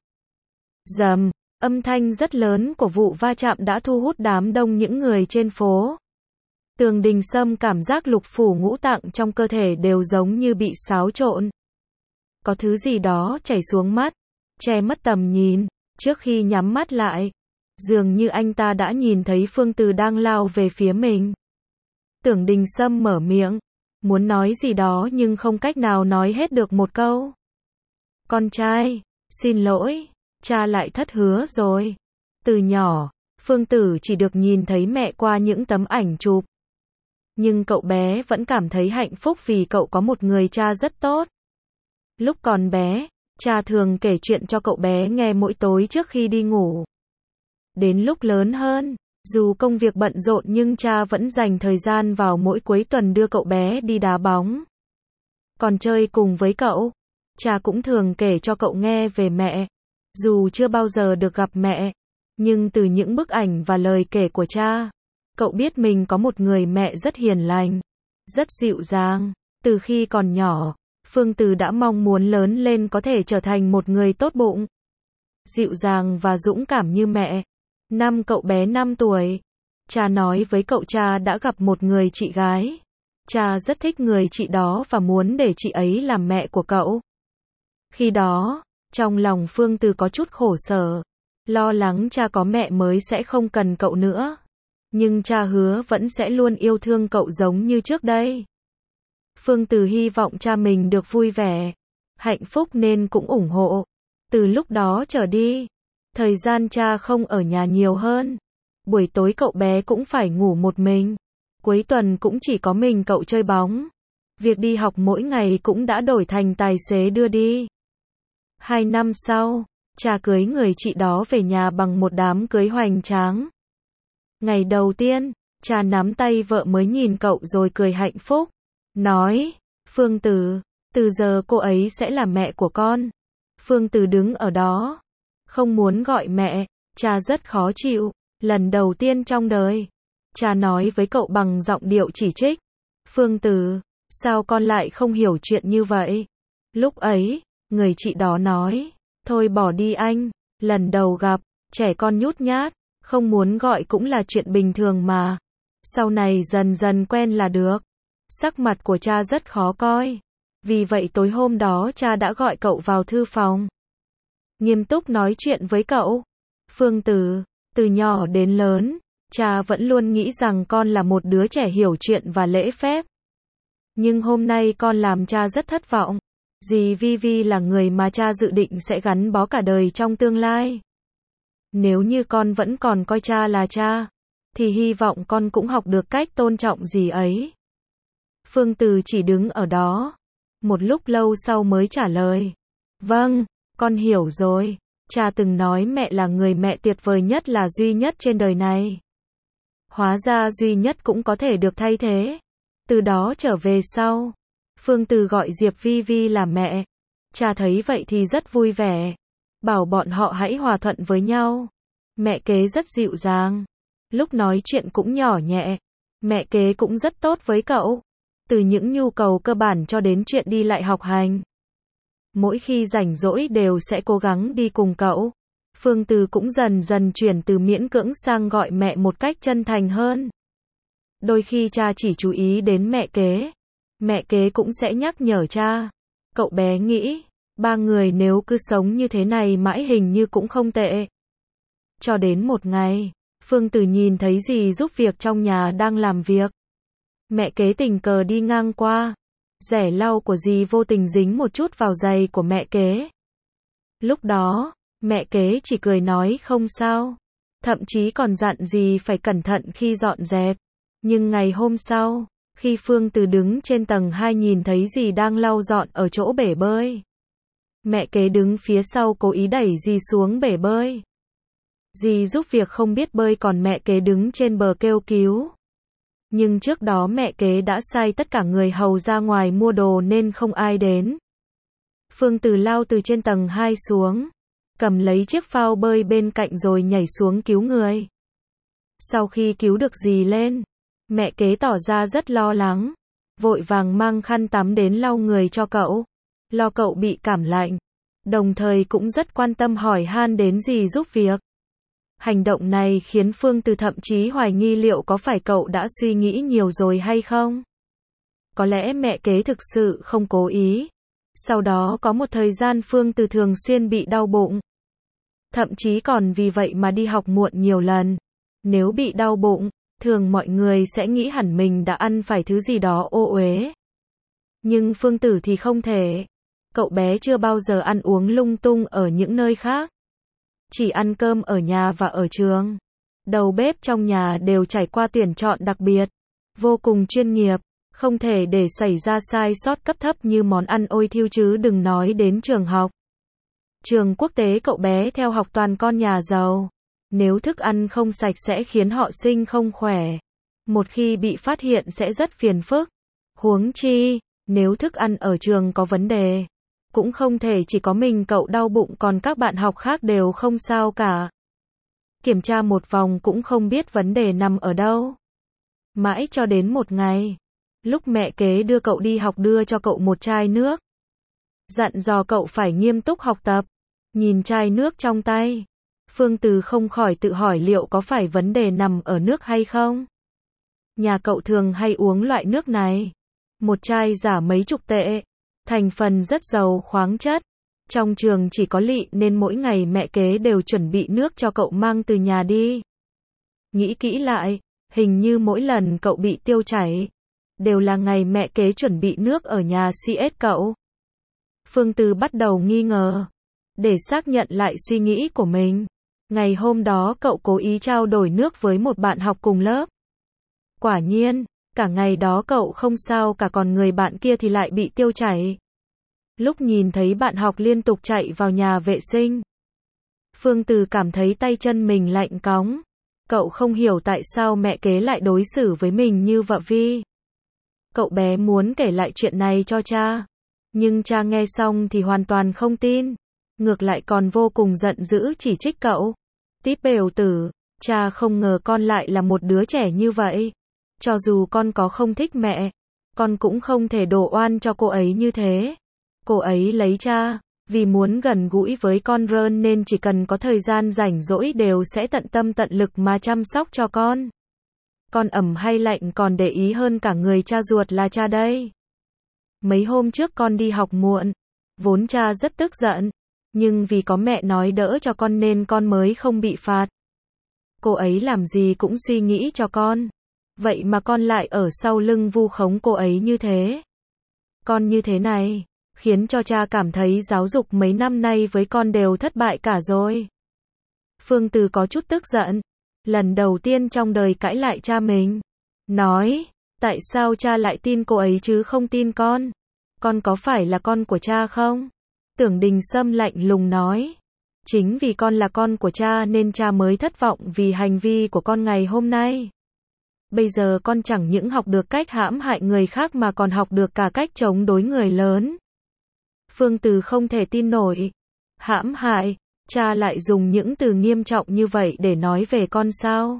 Rầm, âm thanh rất lớn của vụ va chạm đã thu hút đám đông những người trên phố. Tưởng Đình Sâm cảm giác lục phủ ngũ tạng trong cơ thể đều giống như bị xáo trộn. Có thứ gì đó chảy xuống mắt, che mất tầm nhìn. Trước khi nhắm mắt lại, dường như anh ta đã nhìn thấy Phương Từ đang lao về phía mình. Tưởng Đình Sâm mở miệng, muốn nói gì đó nhưng không cách nào nói hết được một câu. Con trai, xin lỗi, cha lại thất hứa rồi. Từ nhỏ, Phương Tử chỉ được nhìn thấy mẹ qua những tấm ảnh chụp. Nhưng cậu bé vẫn cảm thấy hạnh phúc vì cậu có một người cha rất tốt. Lúc còn bé, cha thường kể chuyện cho cậu bé nghe mỗi tối trước khi đi ngủ. Đến lúc lớn hơn, dù công việc bận rộn nhưng cha vẫn dành thời gian vào mỗi cuối tuần đưa cậu bé đi đá bóng. Còn chơi cùng với cậu, cha cũng thường kể cho cậu nghe về mẹ. Dù chưa bao giờ được gặp mẹ, nhưng từ những bức ảnh và lời kể của cha, cậu biết mình có một người mẹ rất hiền lành, rất dịu dàng. Từ khi còn nhỏ, Phương Từ đã mong muốn lớn lên có thể trở thành một người tốt bụng, dịu dàng và dũng cảm như mẹ. Năm cậu bé năm tuổi, cha nói với cậu cha đã gặp một người chị gái. Cha rất thích người chị đó và muốn để chị ấy làm mẹ của cậu. Khi đó, trong lòng Phương Từ có chút khổ sở, lo lắng cha có mẹ mới sẽ không cần cậu nữa. Nhưng cha hứa vẫn sẽ luôn yêu thương cậu giống như trước đây. Phương Từ hy vọng cha mình được vui vẻ, hạnh phúc nên cũng ủng hộ. Từ lúc đó trở đi, thời gian cha không ở nhà nhiều hơn. Buổi tối cậu bé cũng phải ngủ một mình. Cuối tuần cũng chỉ có mình cậu chơi bóng. Việc đi học mỗi ngày cũng đã đổi thành tài xế đưa đi. Hai năm sau, cha cưới người chị đó về nhà bằng một đám cưới hoành tráng. Ngày đầu tiên, cha nắm tay vợ mới nhìn cậu rồi cười hạnh phúc. Nói, Phương Từ, từ giờ cô ấy sẽ là mẹ của con. Phương Từ đứng ở đó, không muốn gọi mẹ, cha rất khó chịu. Lần đầu tiên trong đời, cha nói với cậu bằng giọng điệu chỉ trích. Phương Từ, sao con lại không hiểu chuyện như vậy? Lúc ấy, người chị đó nói, thôi bỏ đi anh, lần đầu gặp, trẻ con nhút nhát, không muốn gọi cũng là chuyện bình thường mà. Sau này dần dần quen là được. Sắc mặt của cha rất khó coi. Vì vậy tối hôm đó cha đã gọi cậu vào thư phòng, nghiêm túc nói chuyện với cậu. Phương Từ, từ nhỏ đến lớn, cha vẫn luôn nghĩ rằng con là một đứa trẻ hiểu chuyện và lễ phép. Nhưng hôm nay con làm cha rất thất vọng. Dì Vi Vi là người mà cha dự định sẽ gắn bó cả đời trong tương lai. Nếu như con vẫn còn coi cha là cha, thì hy vọng con cũng học được cách tôn trọng dì ấy. Phương Từ chỉ đứng ở đó, một lúc lâu sau mới trả lời. Vâng, con hiểu rồi. Cha từng nói mẹ là người mẹ tuyệt vời nhất, là duy nhất trên đời này. Hóa ra duy nhất cũng có thể được thay thế. Từ đó trở về sau, Phương Từ gọi Diệp Vi Vi là mẹ. Cha thấy vậy thì rất vui vẻ, bảo bọn họ hãy hòa thuận với nhau. Mẹ kế rất dịu dàng, lúc nói chuyện cũng nhỏ nhẹ. Mẹ kế cũng rất tốt với cậu, từ những nhu cầu cơ bản cho đến chuyện đi lại học hành. Mỗi khi rảnh rỗi đều sẽ cố gắng đi cùng cậu. Phương Từ cũng dần dần chuyển từ miễn cưỡng sang gọi mẹ một cách chân thành hơn. Đôi khi cha chỉ chú ý đến mẹ kế, mẹ kế cũng sẽ nhắc nhở cha. Cậu bé nghĩ, ba người nếu cứ sống như thế này mãi hình như cũng không tệ. Cho đến một ngày, Phương Từ nhìn thấy dì giúp việc trong nhà đang làm việc. Mẹ kế tình cờ đi ngang qua, rẻ lau của dì vô tình dính một chút vào giày của mẹ kế. Lúc đó, mẹ kế chỉ cười nói không sao, thậm chí còn dặn dì phải cẩn thận khi dọn dẹp. Nhưng ngày hôm sau, khi Phương Từ đứng trên tầng hai nhìn thấy dì đang lau dọn ở chỗ bể bơi, mẹ kế đứng phía sau cố ý đẩy dì xuống bể bơi. Dì giúp việc không biết bơi còn mẹ kế đứng trên bờ kêu cứu. Nhưng trước đó mẹ kế đã sai tất cả người hầu ra ngoài mua đồ nên không ai đến. Phương Từ lao từ trên tầng hai xuống, cầm lấy chiếc phao bơi bên cạnh rồi nhảy xuống cứu người. Sau khi cứu được dì lên, mẹ kế tỏ ra rất lo lắng, vội vàng mang khăn tắm đến lau người cho cậu, lo cậu bị cảm lạnh, đồng thời cũng rất quan tâm hỏi han đến dì giúp việc. Hành động này khiến Phương Từ thậm chí hoài nghi liệu có phải cậu đã suy nghĩ nhiều rồi hay không. Có lẽ mẹ kế thực sự không cố ý. Sau đó có một thời gian Phương Từ thường xuyên bị đau bụng. Thậm chí còn vì vậy mà đi học muộn nhiều lần. Nếu bị đau bụng, thường mọi người sẽ nghĩ hẳn mình đã ăn phải thứ gì đó ô uế. Nhưng Phương Tử thì không thể. Cậu bé chưa bao giờ ăn uống lung tung ở những nơi khác. Chỉ ăn cơm ở nhà và ở trường. Đầu bếp trong nhà đều trải qua tuyển chọn đặc biệt, vô cùng chuyên nghiệp, không thể để xảy ra sai sót cấp thấp như món ăn ôi thiêu chứ đừng nói đến trường học. Trường quốc tế cậu bé theo học toàn con nhà giàu. Nếu thức ăn không sạch sẽ khiến họ sinh không khỏe. Một khi bị phát hiện sẽ rất phiền phức. Huống chi, nếu thức ăn ở trường có vấn đề, cũng không thể chỉ có mình cậu đau bụng còn các bạn học khác đều không sao cả. Kiểm tra một vòng cũng không biết vấn đề nằm ở đâu. Mãi cho đến một ngày, Lúc mẹ kế đưa cậu đi học đưa cho cậu một chai nước. Dặn dò cậu phải nghiêm túc học tập. Nhìn chai nước trong tay, Phương Từ không khỏi tự hỏi liệu có phải vấn đề nằm ở nước hay không? Nhà cậu thường hay uống loại nước này. Một chai giả mấy chục tệ. Thành phần rất giàu khoáng chất. Trong trường chỉ có lị nên mỗi ngày mẹ kế đều chuẩn bị nước cho cậu mang từ nhà đi. Nghĩ kỹ lại, hình như mỗi lần cậu bị tiêu chảy, đều là ngày mẹ kế chuẩn bị nước ở nhà xê ét cậu. Phương Từ bắt đầu nghi ngờ. Để xác nhận lại suy nghĩ của mình, ngày hôm đó cậu cố ý trao đổi nước với một bạn học cùng lớp. Quả nhiên, cả ngày đó cậu không sao cả, còn người bạn kia thì lại bị tiêu chảy. Lúc nhìn thấy bạn học liên tục chạy vào nhà vệ sinh, Phương Từ cảm thấy tay chân mình lạnh cóng. Cậu không hiểu tại sao mẹ kế lại đối xử với mình như vợ vi. Cậu bé muốn kể lại chuyện này cho cha, nhưng cha nghe xong thì hoàn toàn không tin. Ngược lại còn vô cùng giận dữ chỉ trích cậu. Típ bèo tử, cha không ngờ con lại là một đứa trẻ như vậy. Cho dù con có không thích mẹ, con cũng không thể đổ oan cho cô ấy như thế. Cô ấy lấy cha, vì muốn gần gũi với con rơn nên chỉ cần có thời gian rảnh rỗi đều sẽ tận tâm tận lực mà chăm sóc cho con. Con ẩm hay lạnh còn để ý hơn cả người cha ruột là cha đây. Mấy hôm trước con đi học muộn, vốn cha rất tức giận, nhưng vì có mẹ nói đỡ cho con nên con mới không bị phạt. Cô ấy làm gì cũng suy nghĩ cho con, vậy mà con lại ở sau lưng vu khống cô ấy như thế. Con như thế này, khiến cho cha cảm thấy giáo dục mấy năm nay với con đều thất bại cả rồi. Phương Từ có chút tức giận, lần đầu tiên trong đời cãi lại cha mình. Nói, tại sao cha lại tin cô ấy chứ không tin con? Con có phải là con của cha không? Tưởng Đình Sâm lạnh lùng nói, chính vì con là con của cha nên cha mới thất vọng vì hành vi của con ngày hôm nay. Bây giờ con chẳng những học được cách hãm hại người khác mà còn học được cả cách chống đối người lớn. Phương Từ không thể tin nổi. Hãm hại, cha lại dùng những từ nghiêm trọng như vậy để nói về con sao?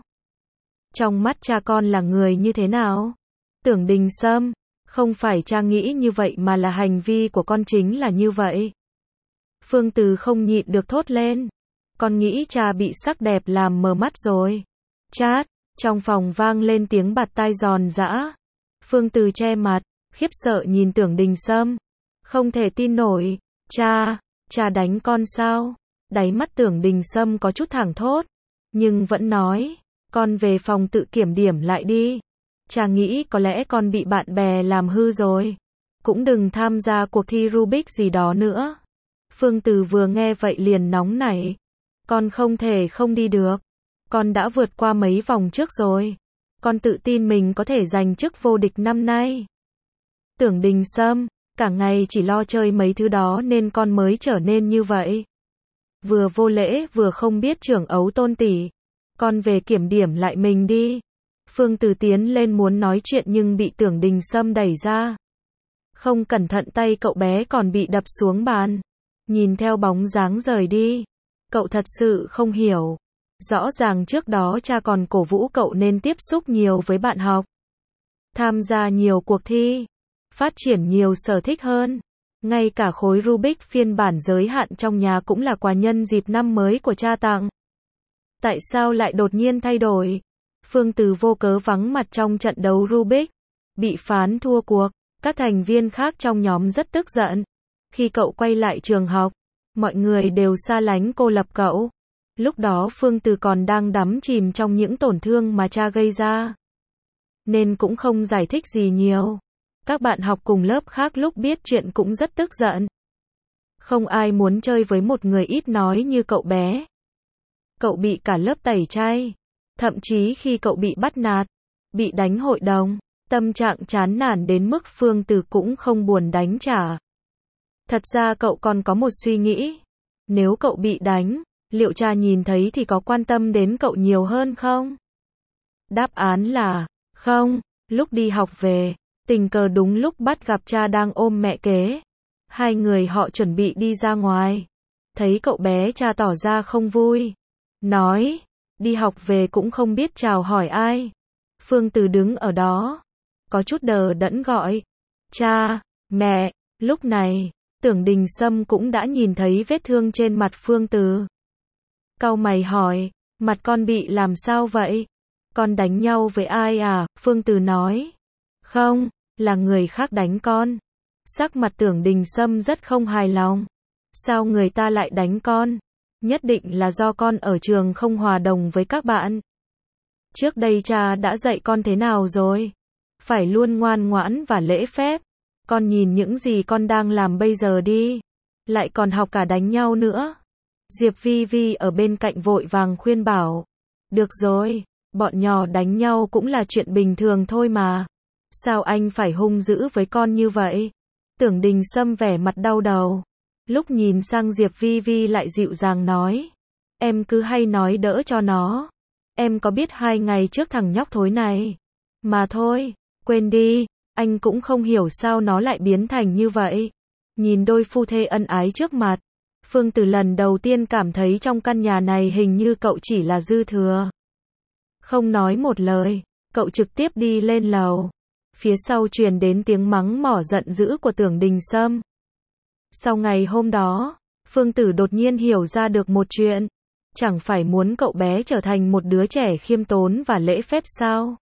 Trong mắt cha con là người như thế nào? Tưởng Đình Sâm, không phải cha nghĩ như vậy mà là hành vi của con chính là như vậy. Phương Từ không nhịn được thốt lên. Con nghĩ cha bị sắc đẹp làm mờ mắt rồi. Chát, trong phòng vang lên tiếng bạt tai giòn giã. Phương Từ che mặt, khiếp sợ nhìn Tưởng Đình Sâm. Không thể tin nổi, cha, cha đánh con sao? Đáy mắt Tưởng Đình Sâm có chút thẳng thốt, nhưng vẫn nói, con về phòng tự kiểm điểm lại đi. Cha nghĩ có lẽ con bị bạn bè làm hư rồi. Cũng đừng tham gia cuộc thi Rubik gì đó nữa. Phương Từ vừa nghe vậy liền nóng nảy. Con không thể không đi được. Con đã vượt qua mấy vòng trước rồi. Con tự tin mình có thể giành chức vô địch năm nay. Tưởng Đình Sâm, cả ngày chỉ lo chơi mấy thứ đó nên con mới trở nên như vậy. Vừa vô lễ vừa không biết trưởng ấu tôn tỷ. Con về kiểm điểm lại mình đi. Phương Từ tiến lên muốn nói chuyện nhưng bị Tưởng Đình Sâm đẩy ra. Không cẩn thận tay cậu bé còn bị đập xuống bàn. Nhìn theo bóng dáng rời đi, cậu thật sự không hiểu. Rõ ràng trước đó cha còn cổ vũ cậu nên tiếp xúc nhiều với bạn học, tham gia nhiều cuộc thi, phát triển nhiều sở thích hơn. Ngay cả khối Rubik phiên bản giới hạn trong nhà cũng là quà nhân dịp năm mới của cha tặng. Tại sao lại đột nhiên thay đổi? Phương Từ vô cớ vắng mặt trong trận đấu Rubik, bị phán thua cuộc. Các thành viên khác trong nhóm rất tức giận. Khi cậu quay lại trường học, mọi người đều xa lánh cô lập cậu. Lúc đó Phương Từ còn đang đắm chìm trong những tổn thương mà cha gây ra, nên cũng không giải thích gì nhiều. Các bạn học cùng lớp khác lúc biết chuyện cũng rất tức giận. Không ai muốn chơi với một người ít nói như cậu bé. Cậu bị cả lớp tẩy chay. Thậm chí khi cậu bị bắt nạt, bị đánh hội đồng, tâm trạng chán nản đến mức Phương Từ cũng không buồn đánh trả. Thật ra cậu còn có một suy nghĩ. Nếu cậu bị đánh, liệu cha nhìn thấy thì có quan tâm đến cậu nhiều hơn không? Đáp án là không. Lúc đi học về, tình cờ đúng lúc bắt gặp cha đang ôm mẹ kế. Hai người họ chuẩn bị đi ra ngoài. Thấy cậu bé, cha tỏ ra không vui. Nói, đi học về cũng không biết chào hỏi ai. Phương Từ đứng ở đó, có chút đờ đẫn gọi. Cha, mẹ, lúc này, Tưởng Đình Sâm cũng đã nhìn thấy vết thương trên mặt Phương Từ. Cau mày hỏi, mặt con bị làm sao vậy? Con đánh nhau với ai à? Phương Từ nói. Không, là người khác đánh con. Sắc mặt Tưởng Đình Sâm rất không hài lòng. Sao người ta lại đánh con? Nhất định là do con ở trường không hòa đồng với các bạn. Trước đây cha đã dạy con thế nào rồi? Phải luôn ngoan ngoãn và lễ phép. Con nhìn những gì con đang làm bây giờ đi. Lại còn học cả đánh nhau nữa. Diệp Vi Vi ở bên cạnh vội vàng khuyên bảo. Được rồi, bọn nhỏ đánh nhau cũng là chuyện bình thường thôi mà. Sao anh phải hung dữ với con như vậy? Tưởng Đình Sâm vẻ mặt đau đầu. Lúc nhìn sang Diệp Vi Vi lại dịu dàng nói. Em cứ hay nói đỡ cho nó. Em có biết hai ngày trước thằng nhóc thối này. Mà thôi, quên đi, anh cũng không hiểu sao nó lại biến thành như vậy. Nhìn đôi phu thê ân ái trước mặt. Phương Từ lần đầu tiên cảm thấy trong căn nhà này hình như cậu chỉ là dư thừa. Không nói một lời, cậu trực tiếp đi lên lầu. Phía sau truyền đến tiếng mắng mỏ giận dữ của Tưởng Đình Sâm. Sau ngày hôm đó, Phương Tử đột nhiên hiểu ra được một chuyện. Chẳng phải muốn cậu bé trở thành một đứa trẻ khiêm tốn và lễ phép sao?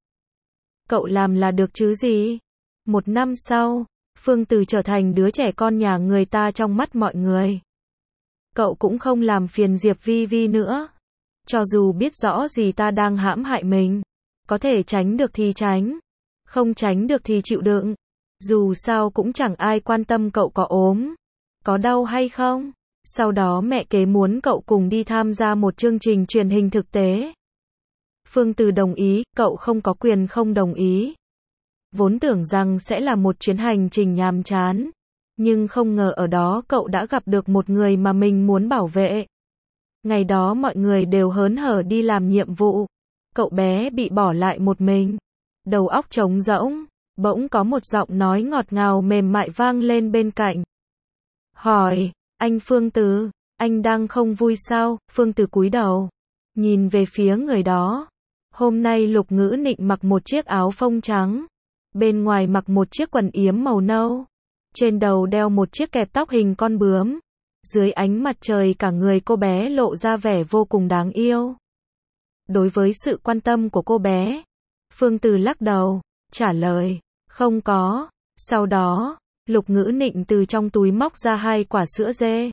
Cậu làm là được chứ gì? Một năm sau, Phương Tử trở thành đứa trẻ con nhà người ta trong mắt mọi người. Cậu cũng không làm phiền Diệp Vi Vi nữa. Cho dù biết rõ gì ta đang hãm hại mình. Có thể tránh được thì tránh. Không tránh được thì chịu đựng. Dù sao cũng chẳng ai quan tâm cậu có ốm, có đau hay không. Sau đó mẹ kế muốn cậu cùng đi tham gia một chương trình truyền hình thực tế. Phương Từ đồng ý, cậu không có quyền không đồng ý. Vốn tưởng rằng sẽ là một chuyến hành trình nhàm chán. Nhưng không ngờ ở đó cậu đã gặp được một người mà mình muốn bảo vệ. Ngày đó mọi người đều hớn hở đi làm nhiệm vụ. Cậu bé bị bỏ lại một mình. Đầu óc trống rỗng. Bỗng có một giọng nói ngọt ngào mềm mại vang lên bên cạnh. Hỏi, anh Phương Từ, anh đang không vui sao? Phương Từ cúi đầu, nhìn về phía người đó. Hôm nay Lục Ngữ Nịnh mặc một chiếc áo phông trắng. Bên ngoài mặc một chiếc quần yếm màu nâu. Trên đầu đeo một chiếc kẹp tóc hình con bướm. Dưới ánh mặt trời cả người cô bé lộ ra vẻ vô cùng đáng yêu. Đối với sự quan tâm của cô bé, Phương Từ lắc đầu, trả lời, không có. Sau đó, Lục Ngữ Nịnh từ trong túi móc ra hai quả sữa dê.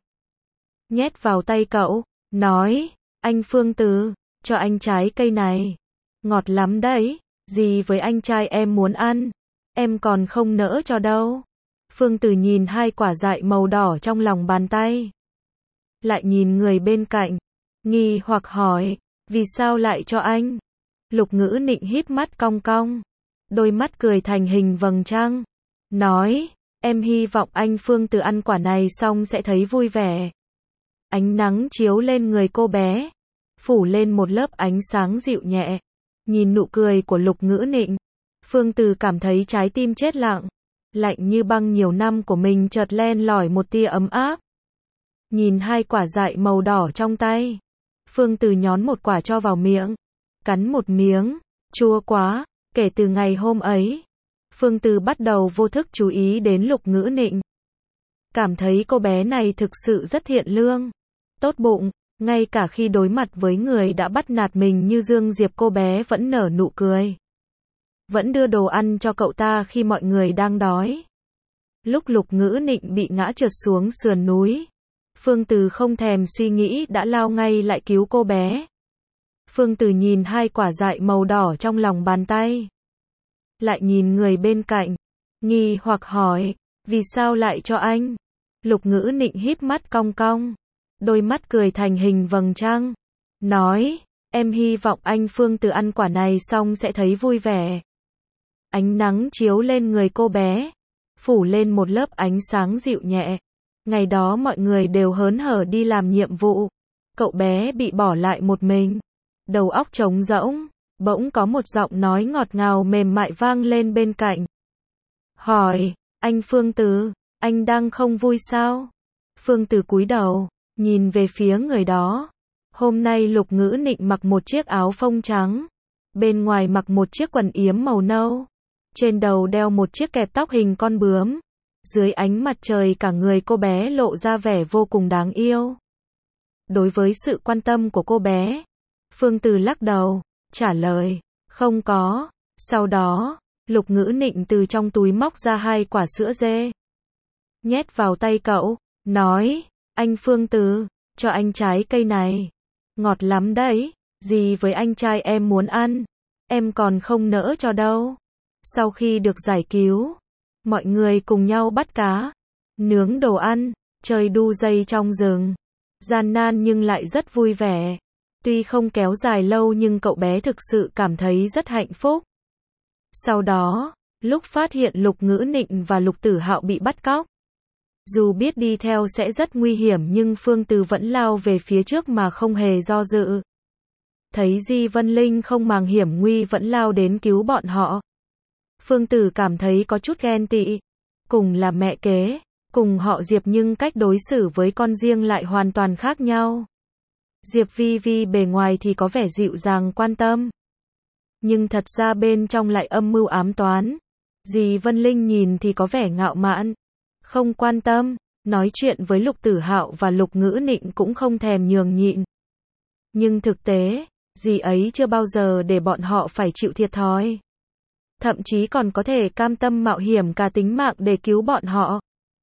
Nhét vào tay cậu, nói, anh Phương Từ, cho anh trái cây này. Ngọt lắm đấy, gì với anh trai em muốn ăn, em còn không nỡ cho đâu. Phương Từ nhìn hai quả dại màu đỏ trong lòng bàn tay. Lại nhìn người bên cạnh, nghi hoặc hỏi, vì sao lại cho anh? Lục Ngữ Nịnh híp mắt cong cong, đôi mắt cười thành hình vầng trăng, nói, em hy vọng anh Phương Từ ăn quả này xong sẽ thấy vui vẻ. Ánh nắng chiếu lên người cô bé, phủ lên một lớp ánh sáng dịu nhẹ. Nhìn nụ cười của Lục Ngữ Nịnh, Phương Từ cảm thấy trái tim chết lặng, lạnh như băng nhiều năm của mình chợt len lỏi một tia ấm áp. Nhìn hai quả dại màu đỏ trong tay, Phương Từ nhón một quả cho vào miệng, cắn một miếng, chua quá. Kể từ ngày hôm ấy, Phương Từ bắt đầu vô thức chú ý đến Lục Ngữ Nịnh. Cảm thấy cô bé này thực sự rất thiện lương, tốt bụng, ngay cả khi đối mặt với người đã bắt nạt mình như Dương Diệp cô bé vẫn nở nụ cười. Vẫn đưa đồ ăn cho cậu ta khi mọi người đang đói. Lúc Lục Ngữ Nịnh bị ngã trượt xuống sườn núi, Phương Từ không thèm suy nghĩ đã lao ngay lại cứu cô bé. Phương Từ nhìn hai quả dại màu đỏ trong lòng bàn tay. Lại nhìn người bên cạnh, nghi hoặc hỏi, vì sao lại cho anh? Lục Ngữ Nịnh híp mắt cong cong, đôi mắt cười thành hình vầng trăng, nói, em hy vọng anh Phương Từ ăn quả này xong sẽ thấy vui vẻ. Ánh nắng chiếu lên người cô bé, phủ lên một lớp ánh sáng dịu nhẹ. Ngày đó mọi người đều hớn hở đi làm nhiệm vụ. Cậu bé bị bỏ lại một mình. Đầu óc trống rỗng. Bỗng có một giọng nói ngọt ngào mềm mại vang lên bên cạnh. Hỏi, anh Phương Từ, anh đang không vui sao? Phương Từ cúi đầu, nhìn về phía người đó. Hôm nay Lục Ngữ Nịnh mặc một chiếc áo phông trắng. Bên ngoài mặc một chiếc quần yếm màu nâu. Trên đầu đeo một chiếc kẹp tóc hình con bướm. Dưới ánh mặt trời cả người cô bé lộ ra vẻ vô cùng đáng yêu. Đối với sự quan tâm của cô bé, Phương Từ lắc đầu, trả lời, không có. Sau đó, Lục Ngữ Nịnh từ trong túi móc ra hai quả sữa dê. Nhét vào tay cậu, nói, anh Phương Từ, cho anh trái cây này. Ngọt lắm đấy, gì với anh trai em muốn ăn, em còn không nỡ cho đâu. Sau khi được giải cứu, mọi người cùng nhau bắt cá, nướng đồ ăn, chơi đu dây trong rừng. Gian nan nhưng lại rất vui vẻ. Tuy không kéo dài lâu nhưng cậu bé thực sự cảm thấy rất hạnh phúc. Sau đó, lúc phát hiện Lục Ngữ Nịnh và Lục Tử Hạo bị bắt cóc, dù biết đi theo sẽ rất nguy hiểm nhưng Phương Từ vẫn lao về phía trước mà không hề do dự. Thấy Di Vân Linh không màng hiểm nguy vẫn lao đến cứu bọn họ, Phương Từ cảm thấy có chút ghen tị. Cùng là mẹ kế, cùng họ Diệp nhưng cách đối xử với con riêng lại hoàn toàn khác nhau. Diệp Vi Vi bề ngoài thì có vẻ dịu dàng quan tâm, nhưng thật ra bên trong lại âm mưu ám toán. Dì Vân Linh nhìn thì có vẻ ngạo mạn, không quan tâm, nói chuyện với Lục Tử Hạo và Lục Ngữ Nịnh cũng không thèm nhường nhịn. Nhưng thực tế, dì ấy chưa bao giờ để bọn họ phải chịu thiệt thòi. Thậm chí còn có thể cam tâm mạo hiểm cả tính mạng để cứu bọn họ.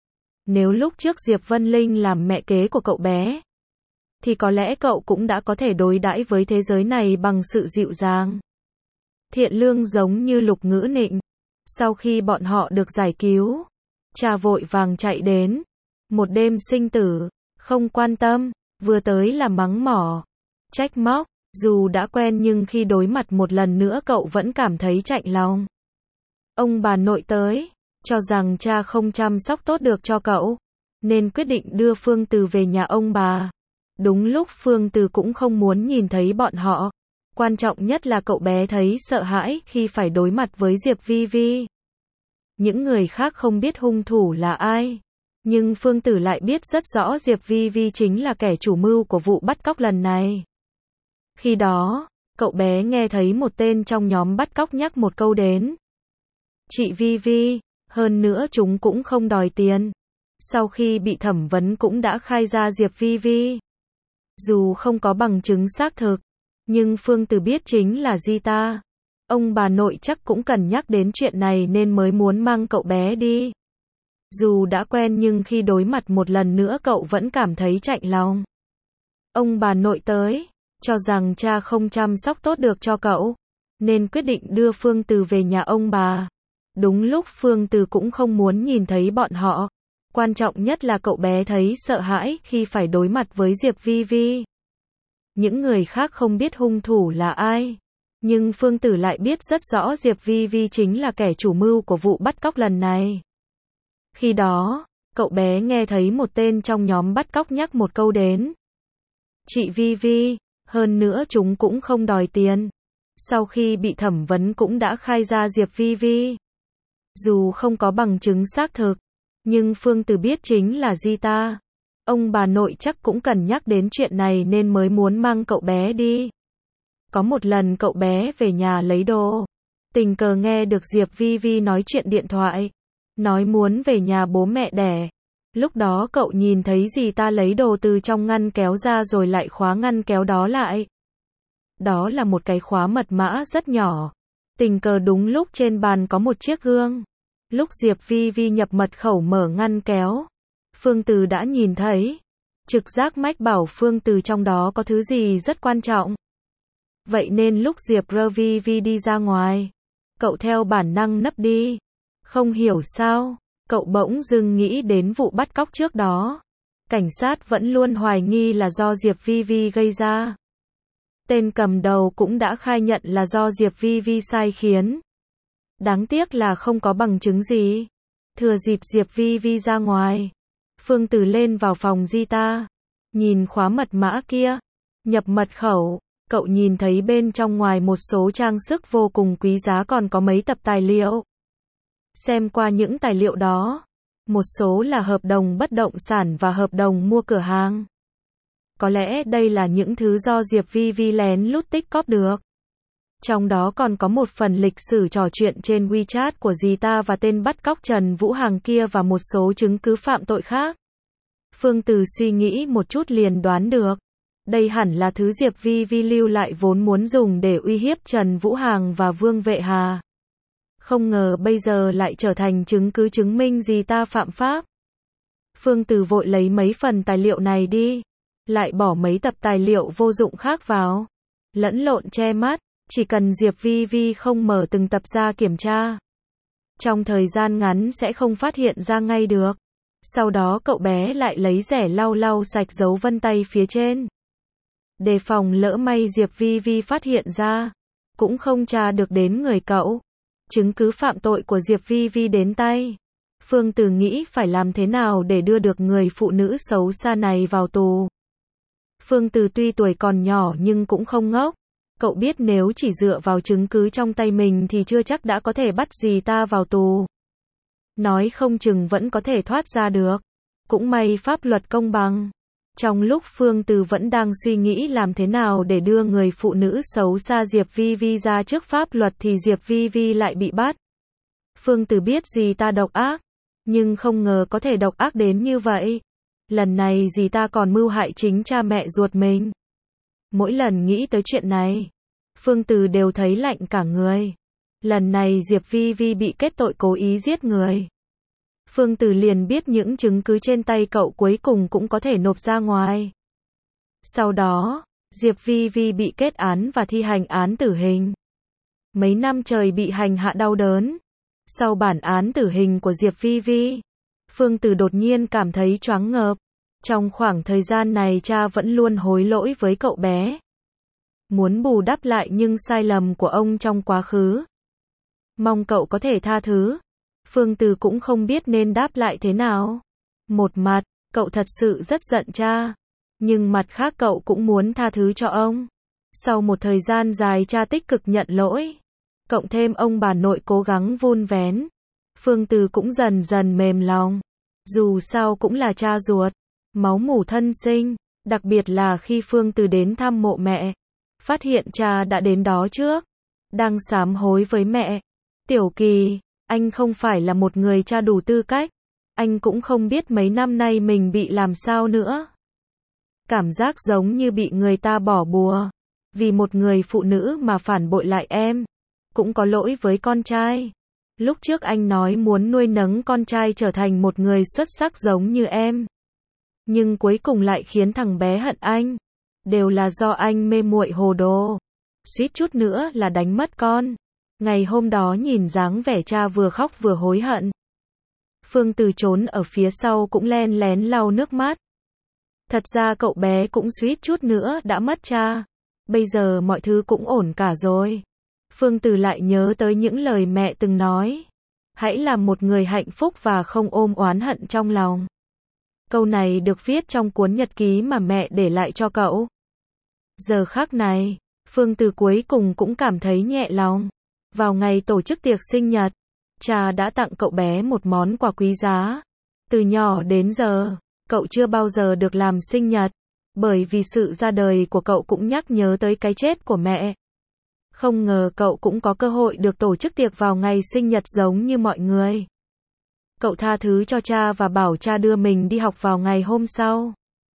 Nếu lúc trước Diệp Vân Linh làm mẹ kế của cậu bé, thì có lẽ cậu cũng đã có thể đối đãi với thế giới này bằng sự dịu dàng, thiện lương giống như Lục Ngữ Nịnh. Sau khi bọn họ được giải cứu, cha vội vàng chạy đến. Một đêm sinh tử, không quan tâm, vừa tới là mắng mỏ, trách móc. Dù đã quen nhưng khi đối mặt một lần nữa cậu vẫn cảm thấy chạnh lòng. Ông bà nội tới, cho rằng cha không chăm sóc tốt được cho cậu, nên quyết định đưa Phương Từ về nhà ông bà. Đúng lúc Phương Từ cũng không muốn nhìn thấy bọn họ. Quan trọng nhất là cậu bé thấy sợ hãi khi phải đối mặt với Diệp Vi Vi. Những người khác không biết hung thủ là ai, nhưng Phương Từ lại biết rất rõ Diệp Vi Vi chính là kẻ chủ mưu của vụ bắt cóc lần này. Khi đó, cậu bé nghe thấy một tên trong nhóm bắt cóc nhắc một câu đến. Chị Vi Vi, hơn nữa chúng cũng không đòi tiền. Sau khi bị thẩm vấn cũng đã khai ra Diệp Vi Vi. Dù không có bằng chứng xác thực, nhưng Phương Từ biết chính là Gita. Ông bà nội chắc cũng cần nhắc đến chuyện này nên mới muốn mang cậu bé đi. Dù đã quen nhưng khi đối mặt một lần nữa cậu vẫn cảm thấy chạnh lòng. Ông bà nội tới, cho rằng cha không chăm sóc tốt được cho cậu, nên quyết định đưa Phương Từ về nhà ông bà. Đúng lúc Phương Từ cũng không muốn nhìn thấy bọn họ. Quan trọng nhất là cậu bé thấy sợ hãi khi phải đối mặt với Diệp Vi Vi. Những người khác không biết hung thủ là ai, nhưng Phương Từ lại biết rất rõ Diệp Vi Vi chính là kẻ chủ mưu của vụ bắt cóc lần này. Khi đó, cậu bé nghe thấy một tên trong nhóm bắt cóc nhắc một câu đến. Chị Vi Vi, hơn nữa chúng cũng không đòi tiền. Sau khi bị thẩm vấn cũng đã khai ra Diệp Vi Vi. Dù không có bằng chứng xác thực, nhưng Phương Từ biết chính là Gita. Ông bà nội chắc cũng cần nhắc đến chuyện này nên mới muốn mang cậu bé đi. Có một lần cậu bé về nhà lấy đồ, tình cờ nghe được Diệp Vi Vi nói chuyện điện thoại, nói muốn về nhà bố mẹ đẻ. Lúc đó cậu nhìn thấy Gita lấy đồ từ trong ngăn kéo ra rồi lại khóa ngăn kéo đó lại. Đó là một cái khóa mật mã rất nhỏ. Tình cờ đúng lúc trên bàn có một chiếc gương. Lúc Diệp Vi Vi nhập mật khẩu mở ngăn kéo, Phương Từ đã nhìn thấy. Trực giác mách bảo Phương Từ trong đó có thứ gì rất quan trọng. Vậy nên lúc Diệp Vi Vi đi ra ngoài, cậu theo bản năng nấp đi. Không hiểu sao, cậu bỗng dưng nghĩ đến vụ bắt cóc trước đó. Cảnh sát vẫn luôn hoài nghi là do Diệp Vi Vi gây ra. Tên cầm đầu cũng đã khai nhận là do Diệp Vi Vi sai khiến. Đáng tiếc là không có bằng chứng gì. Thừa dịp Diệp Vi Vi ra ngoài, Phương Từ lên vào phòng Gita, nhìn khóa mật mã kia, nhập mật khẩu, cậu nhìn thấy bên trong ngoài một số trang sức vô cùng quý giá còn có mấy tập tài liệu. Xem qua những tài liệu đó, một số là hợp đồng bất động sản và hợp đồng mua cửa hàng. Có lẽ đây là những thứ do Diệp Vi Vi lén lút tích cóp được. Trong đó còn có một phần lịch sử trò chuyện trên WeChat của dì ta và tên bắt cóc Trần Vũ Hàng kia và một số chứng cứ phạm tội khác. Phương Từ suy nghĩ một chút liền đoán được. Đây hẳn là thứ Diệp Vi Vi lưu lại vốn muốn dùng để uy hiếp Trần Vũ Hàng và Vương Vệ Hà. Không ngờ bây giờ lại trở thành chứng cứ chứng minh dì ta phạm pháp. Phương Từ vội lấy mấy phần tài liệu này đi, lại bỏ mấy tập tài liệu vô dụng khác vào, lẫn lộn che mắt, chỉ cần Diệp Vi Vi không mở từng tập ra kiểm tra. Trong thời gian ngắn sẽ không phát hiện ra ngay được. Sau đó cậu bé lại lấy rẻ lau lau sạch dấu vân tay phía trên. Đề phòng lỡ may Diệp Vi Vi phát hiện ra, cũng không tra được đến người cậu. Chứng cứ phạm tội của Diệp Vi Vi đến tay. Phương Từ nghĩ phải làm thế nào để đưa được người phụ nữ xấu xa này vào tù. Phương Từ tuy tuổi còn nhỏ nhưng cũng không ngốc. Cậu biết nếu chỉ dựa vào chứng cứ trong tay mình thì chưa chắc đã có thể bắt dì ta vào tù. Nói không chừng vẫn có thể thoát ra được. Cũng may pháp luật công bằng. Trong lúc Phương Từ vẫn đang suy nghĩ làm thế nào để đưa người phụ nữ xấu xa Diệp Vi Vi ra trước pháp luật thì Diệp Vi Vi lại bị bắt. Phương Từ biết dì ta độc ác, nhưng không ngờ có thể độc ác đến như vậy. Lần này dì ta còn mưu hại chính cha mẹ ruột mình. Mỗi lần nghĩ tới chuyện này, Phương Từ đều thấy lạnh cả người. Lần này Diệp Vi Vi bị kết tội cố ý giết người. Phương Từ liền biết những chứng cứ trên tay cậu cuối cùng cũng có thể nộp ra ngoài. Sau đó, Diệp Vi Vi bị kết án và thi hành án tử hình. Mấy năm trời bị hành hạ đau đớn. Sau bản án tử hình của Diệp Vi Vi, Phương Từ đột nhiên cảm thấy choáng ngợp. Trong khoảng thời gian này cha vẫn luôn hối lỗi với cậu bé. Muốn bù đắp lại những sai lầm của ông trong quá khứ. Mong cậu có thể tha thứ. Phương Từ cũng không biết nên đáp lại thế nào. Một mặt, cậu thật sự rất giận cha. Nhưng mặt khác cậu cũng muốn tha thứ cho ông. Sau một thời gian dài cha tích cực nhận lỗi, cộng thêm ông bà nội cố gắng vun vén, Phương Từ cũng dần dần mềm lòng. Dù sao cũng là cha ruột, máu mủ thân sinh, đặc biệt là khi Phương Từ đến thăm mộ mẹ, phát hiện cha đã đến đó trước, đang sám hối với mẹ. Tiểu Kỳ, anh không phải là một người cha đủ tư cách, anh cũng không biết mấy năm nay mình bị làm sao nữa. Cảm giác giống như bị người ta bỏ bùa, vì một người phụ nữ mà phản bội lại em, cũng có lỗi với con trai. Lúc trước anh nói muốn nuôi nấng con trai trở thành một người xuất sắc giống như em, nhưng cuối cùng lại khiến thằng bé hận anh. Đều là do anh mê muội hồ đồ, suýt chút nữa là đánh mất con. Ngày hôm đó nhìn dáng vẻ cha vừa khóc vừa hối hận. Phương Từ trốn ở phía sau cũng len lén lau nước mắt. Thật ra cậu bé cũng suýt chút nữa đã mất cha. Bây giờ mọi thứ cũng ổn cả rồi. Phương Từ lại nhớ tới những lời mẹ từng nói. Hãy làm một người hạnh phúc và không ôm oán hận trong lòng. Câu này được viết trong cuốn nhật ký mà mẹ để lại cho cậu. Giờ khắc này, Phương Từ cuối cùng cũng cảm thấy nhẹ lòng. Vào ngày tổ chức tiệc sinh nhật, cha đã tặng cậu bé một món quà quý giá. Từ nhỏ đến giờ, cậu chưa bao giờ được làm sinh nhật, bởi vì sự ra đời của cậu cũng nhắc nhớ tới cái chết của mẹ. Không ngờ cậu cũng có cơ hội được tổ chức tiệc vào ngày sinh nhật giống như mọi người. Cậu tha thứ cho cha và bảo cha đưa mình đi học vào ngày hôm sau.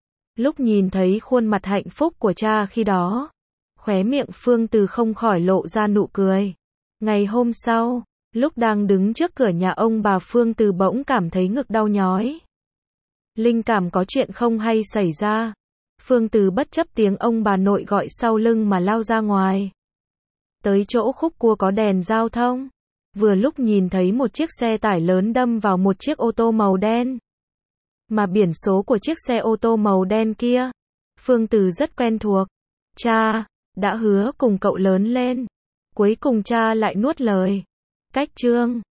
Lúc nhìn thấy khuôn mặt hạnh phúc của cha khi đó, khóe miệng Phương Từ không khỏi lộ ra nụ cười. Ngày hôm sau, lúc đang đứng trước cửa nhà ông bà, Phương Từ bỗng cảm thấy ngực đau nhói. Linh cảm có chuyện không hay xảy ra. Phương Từ bất chấp tiếng ông bà nội gọi sau lưng mà lao ra ngoài. Tới chỗ khúc cua có đèn giao thông. Vừa lúc nhìn thấy một chiếc xe tải lớn đâm vào một chiếc ô tô màu đen. Mà biển số của chiếc xe ô tô màu đen kia, Phương Từ rất quen thuộc. Cha đã hứa cùng cậu lớn lên. Cuối cùng cha lại nuốt lời. Cách chương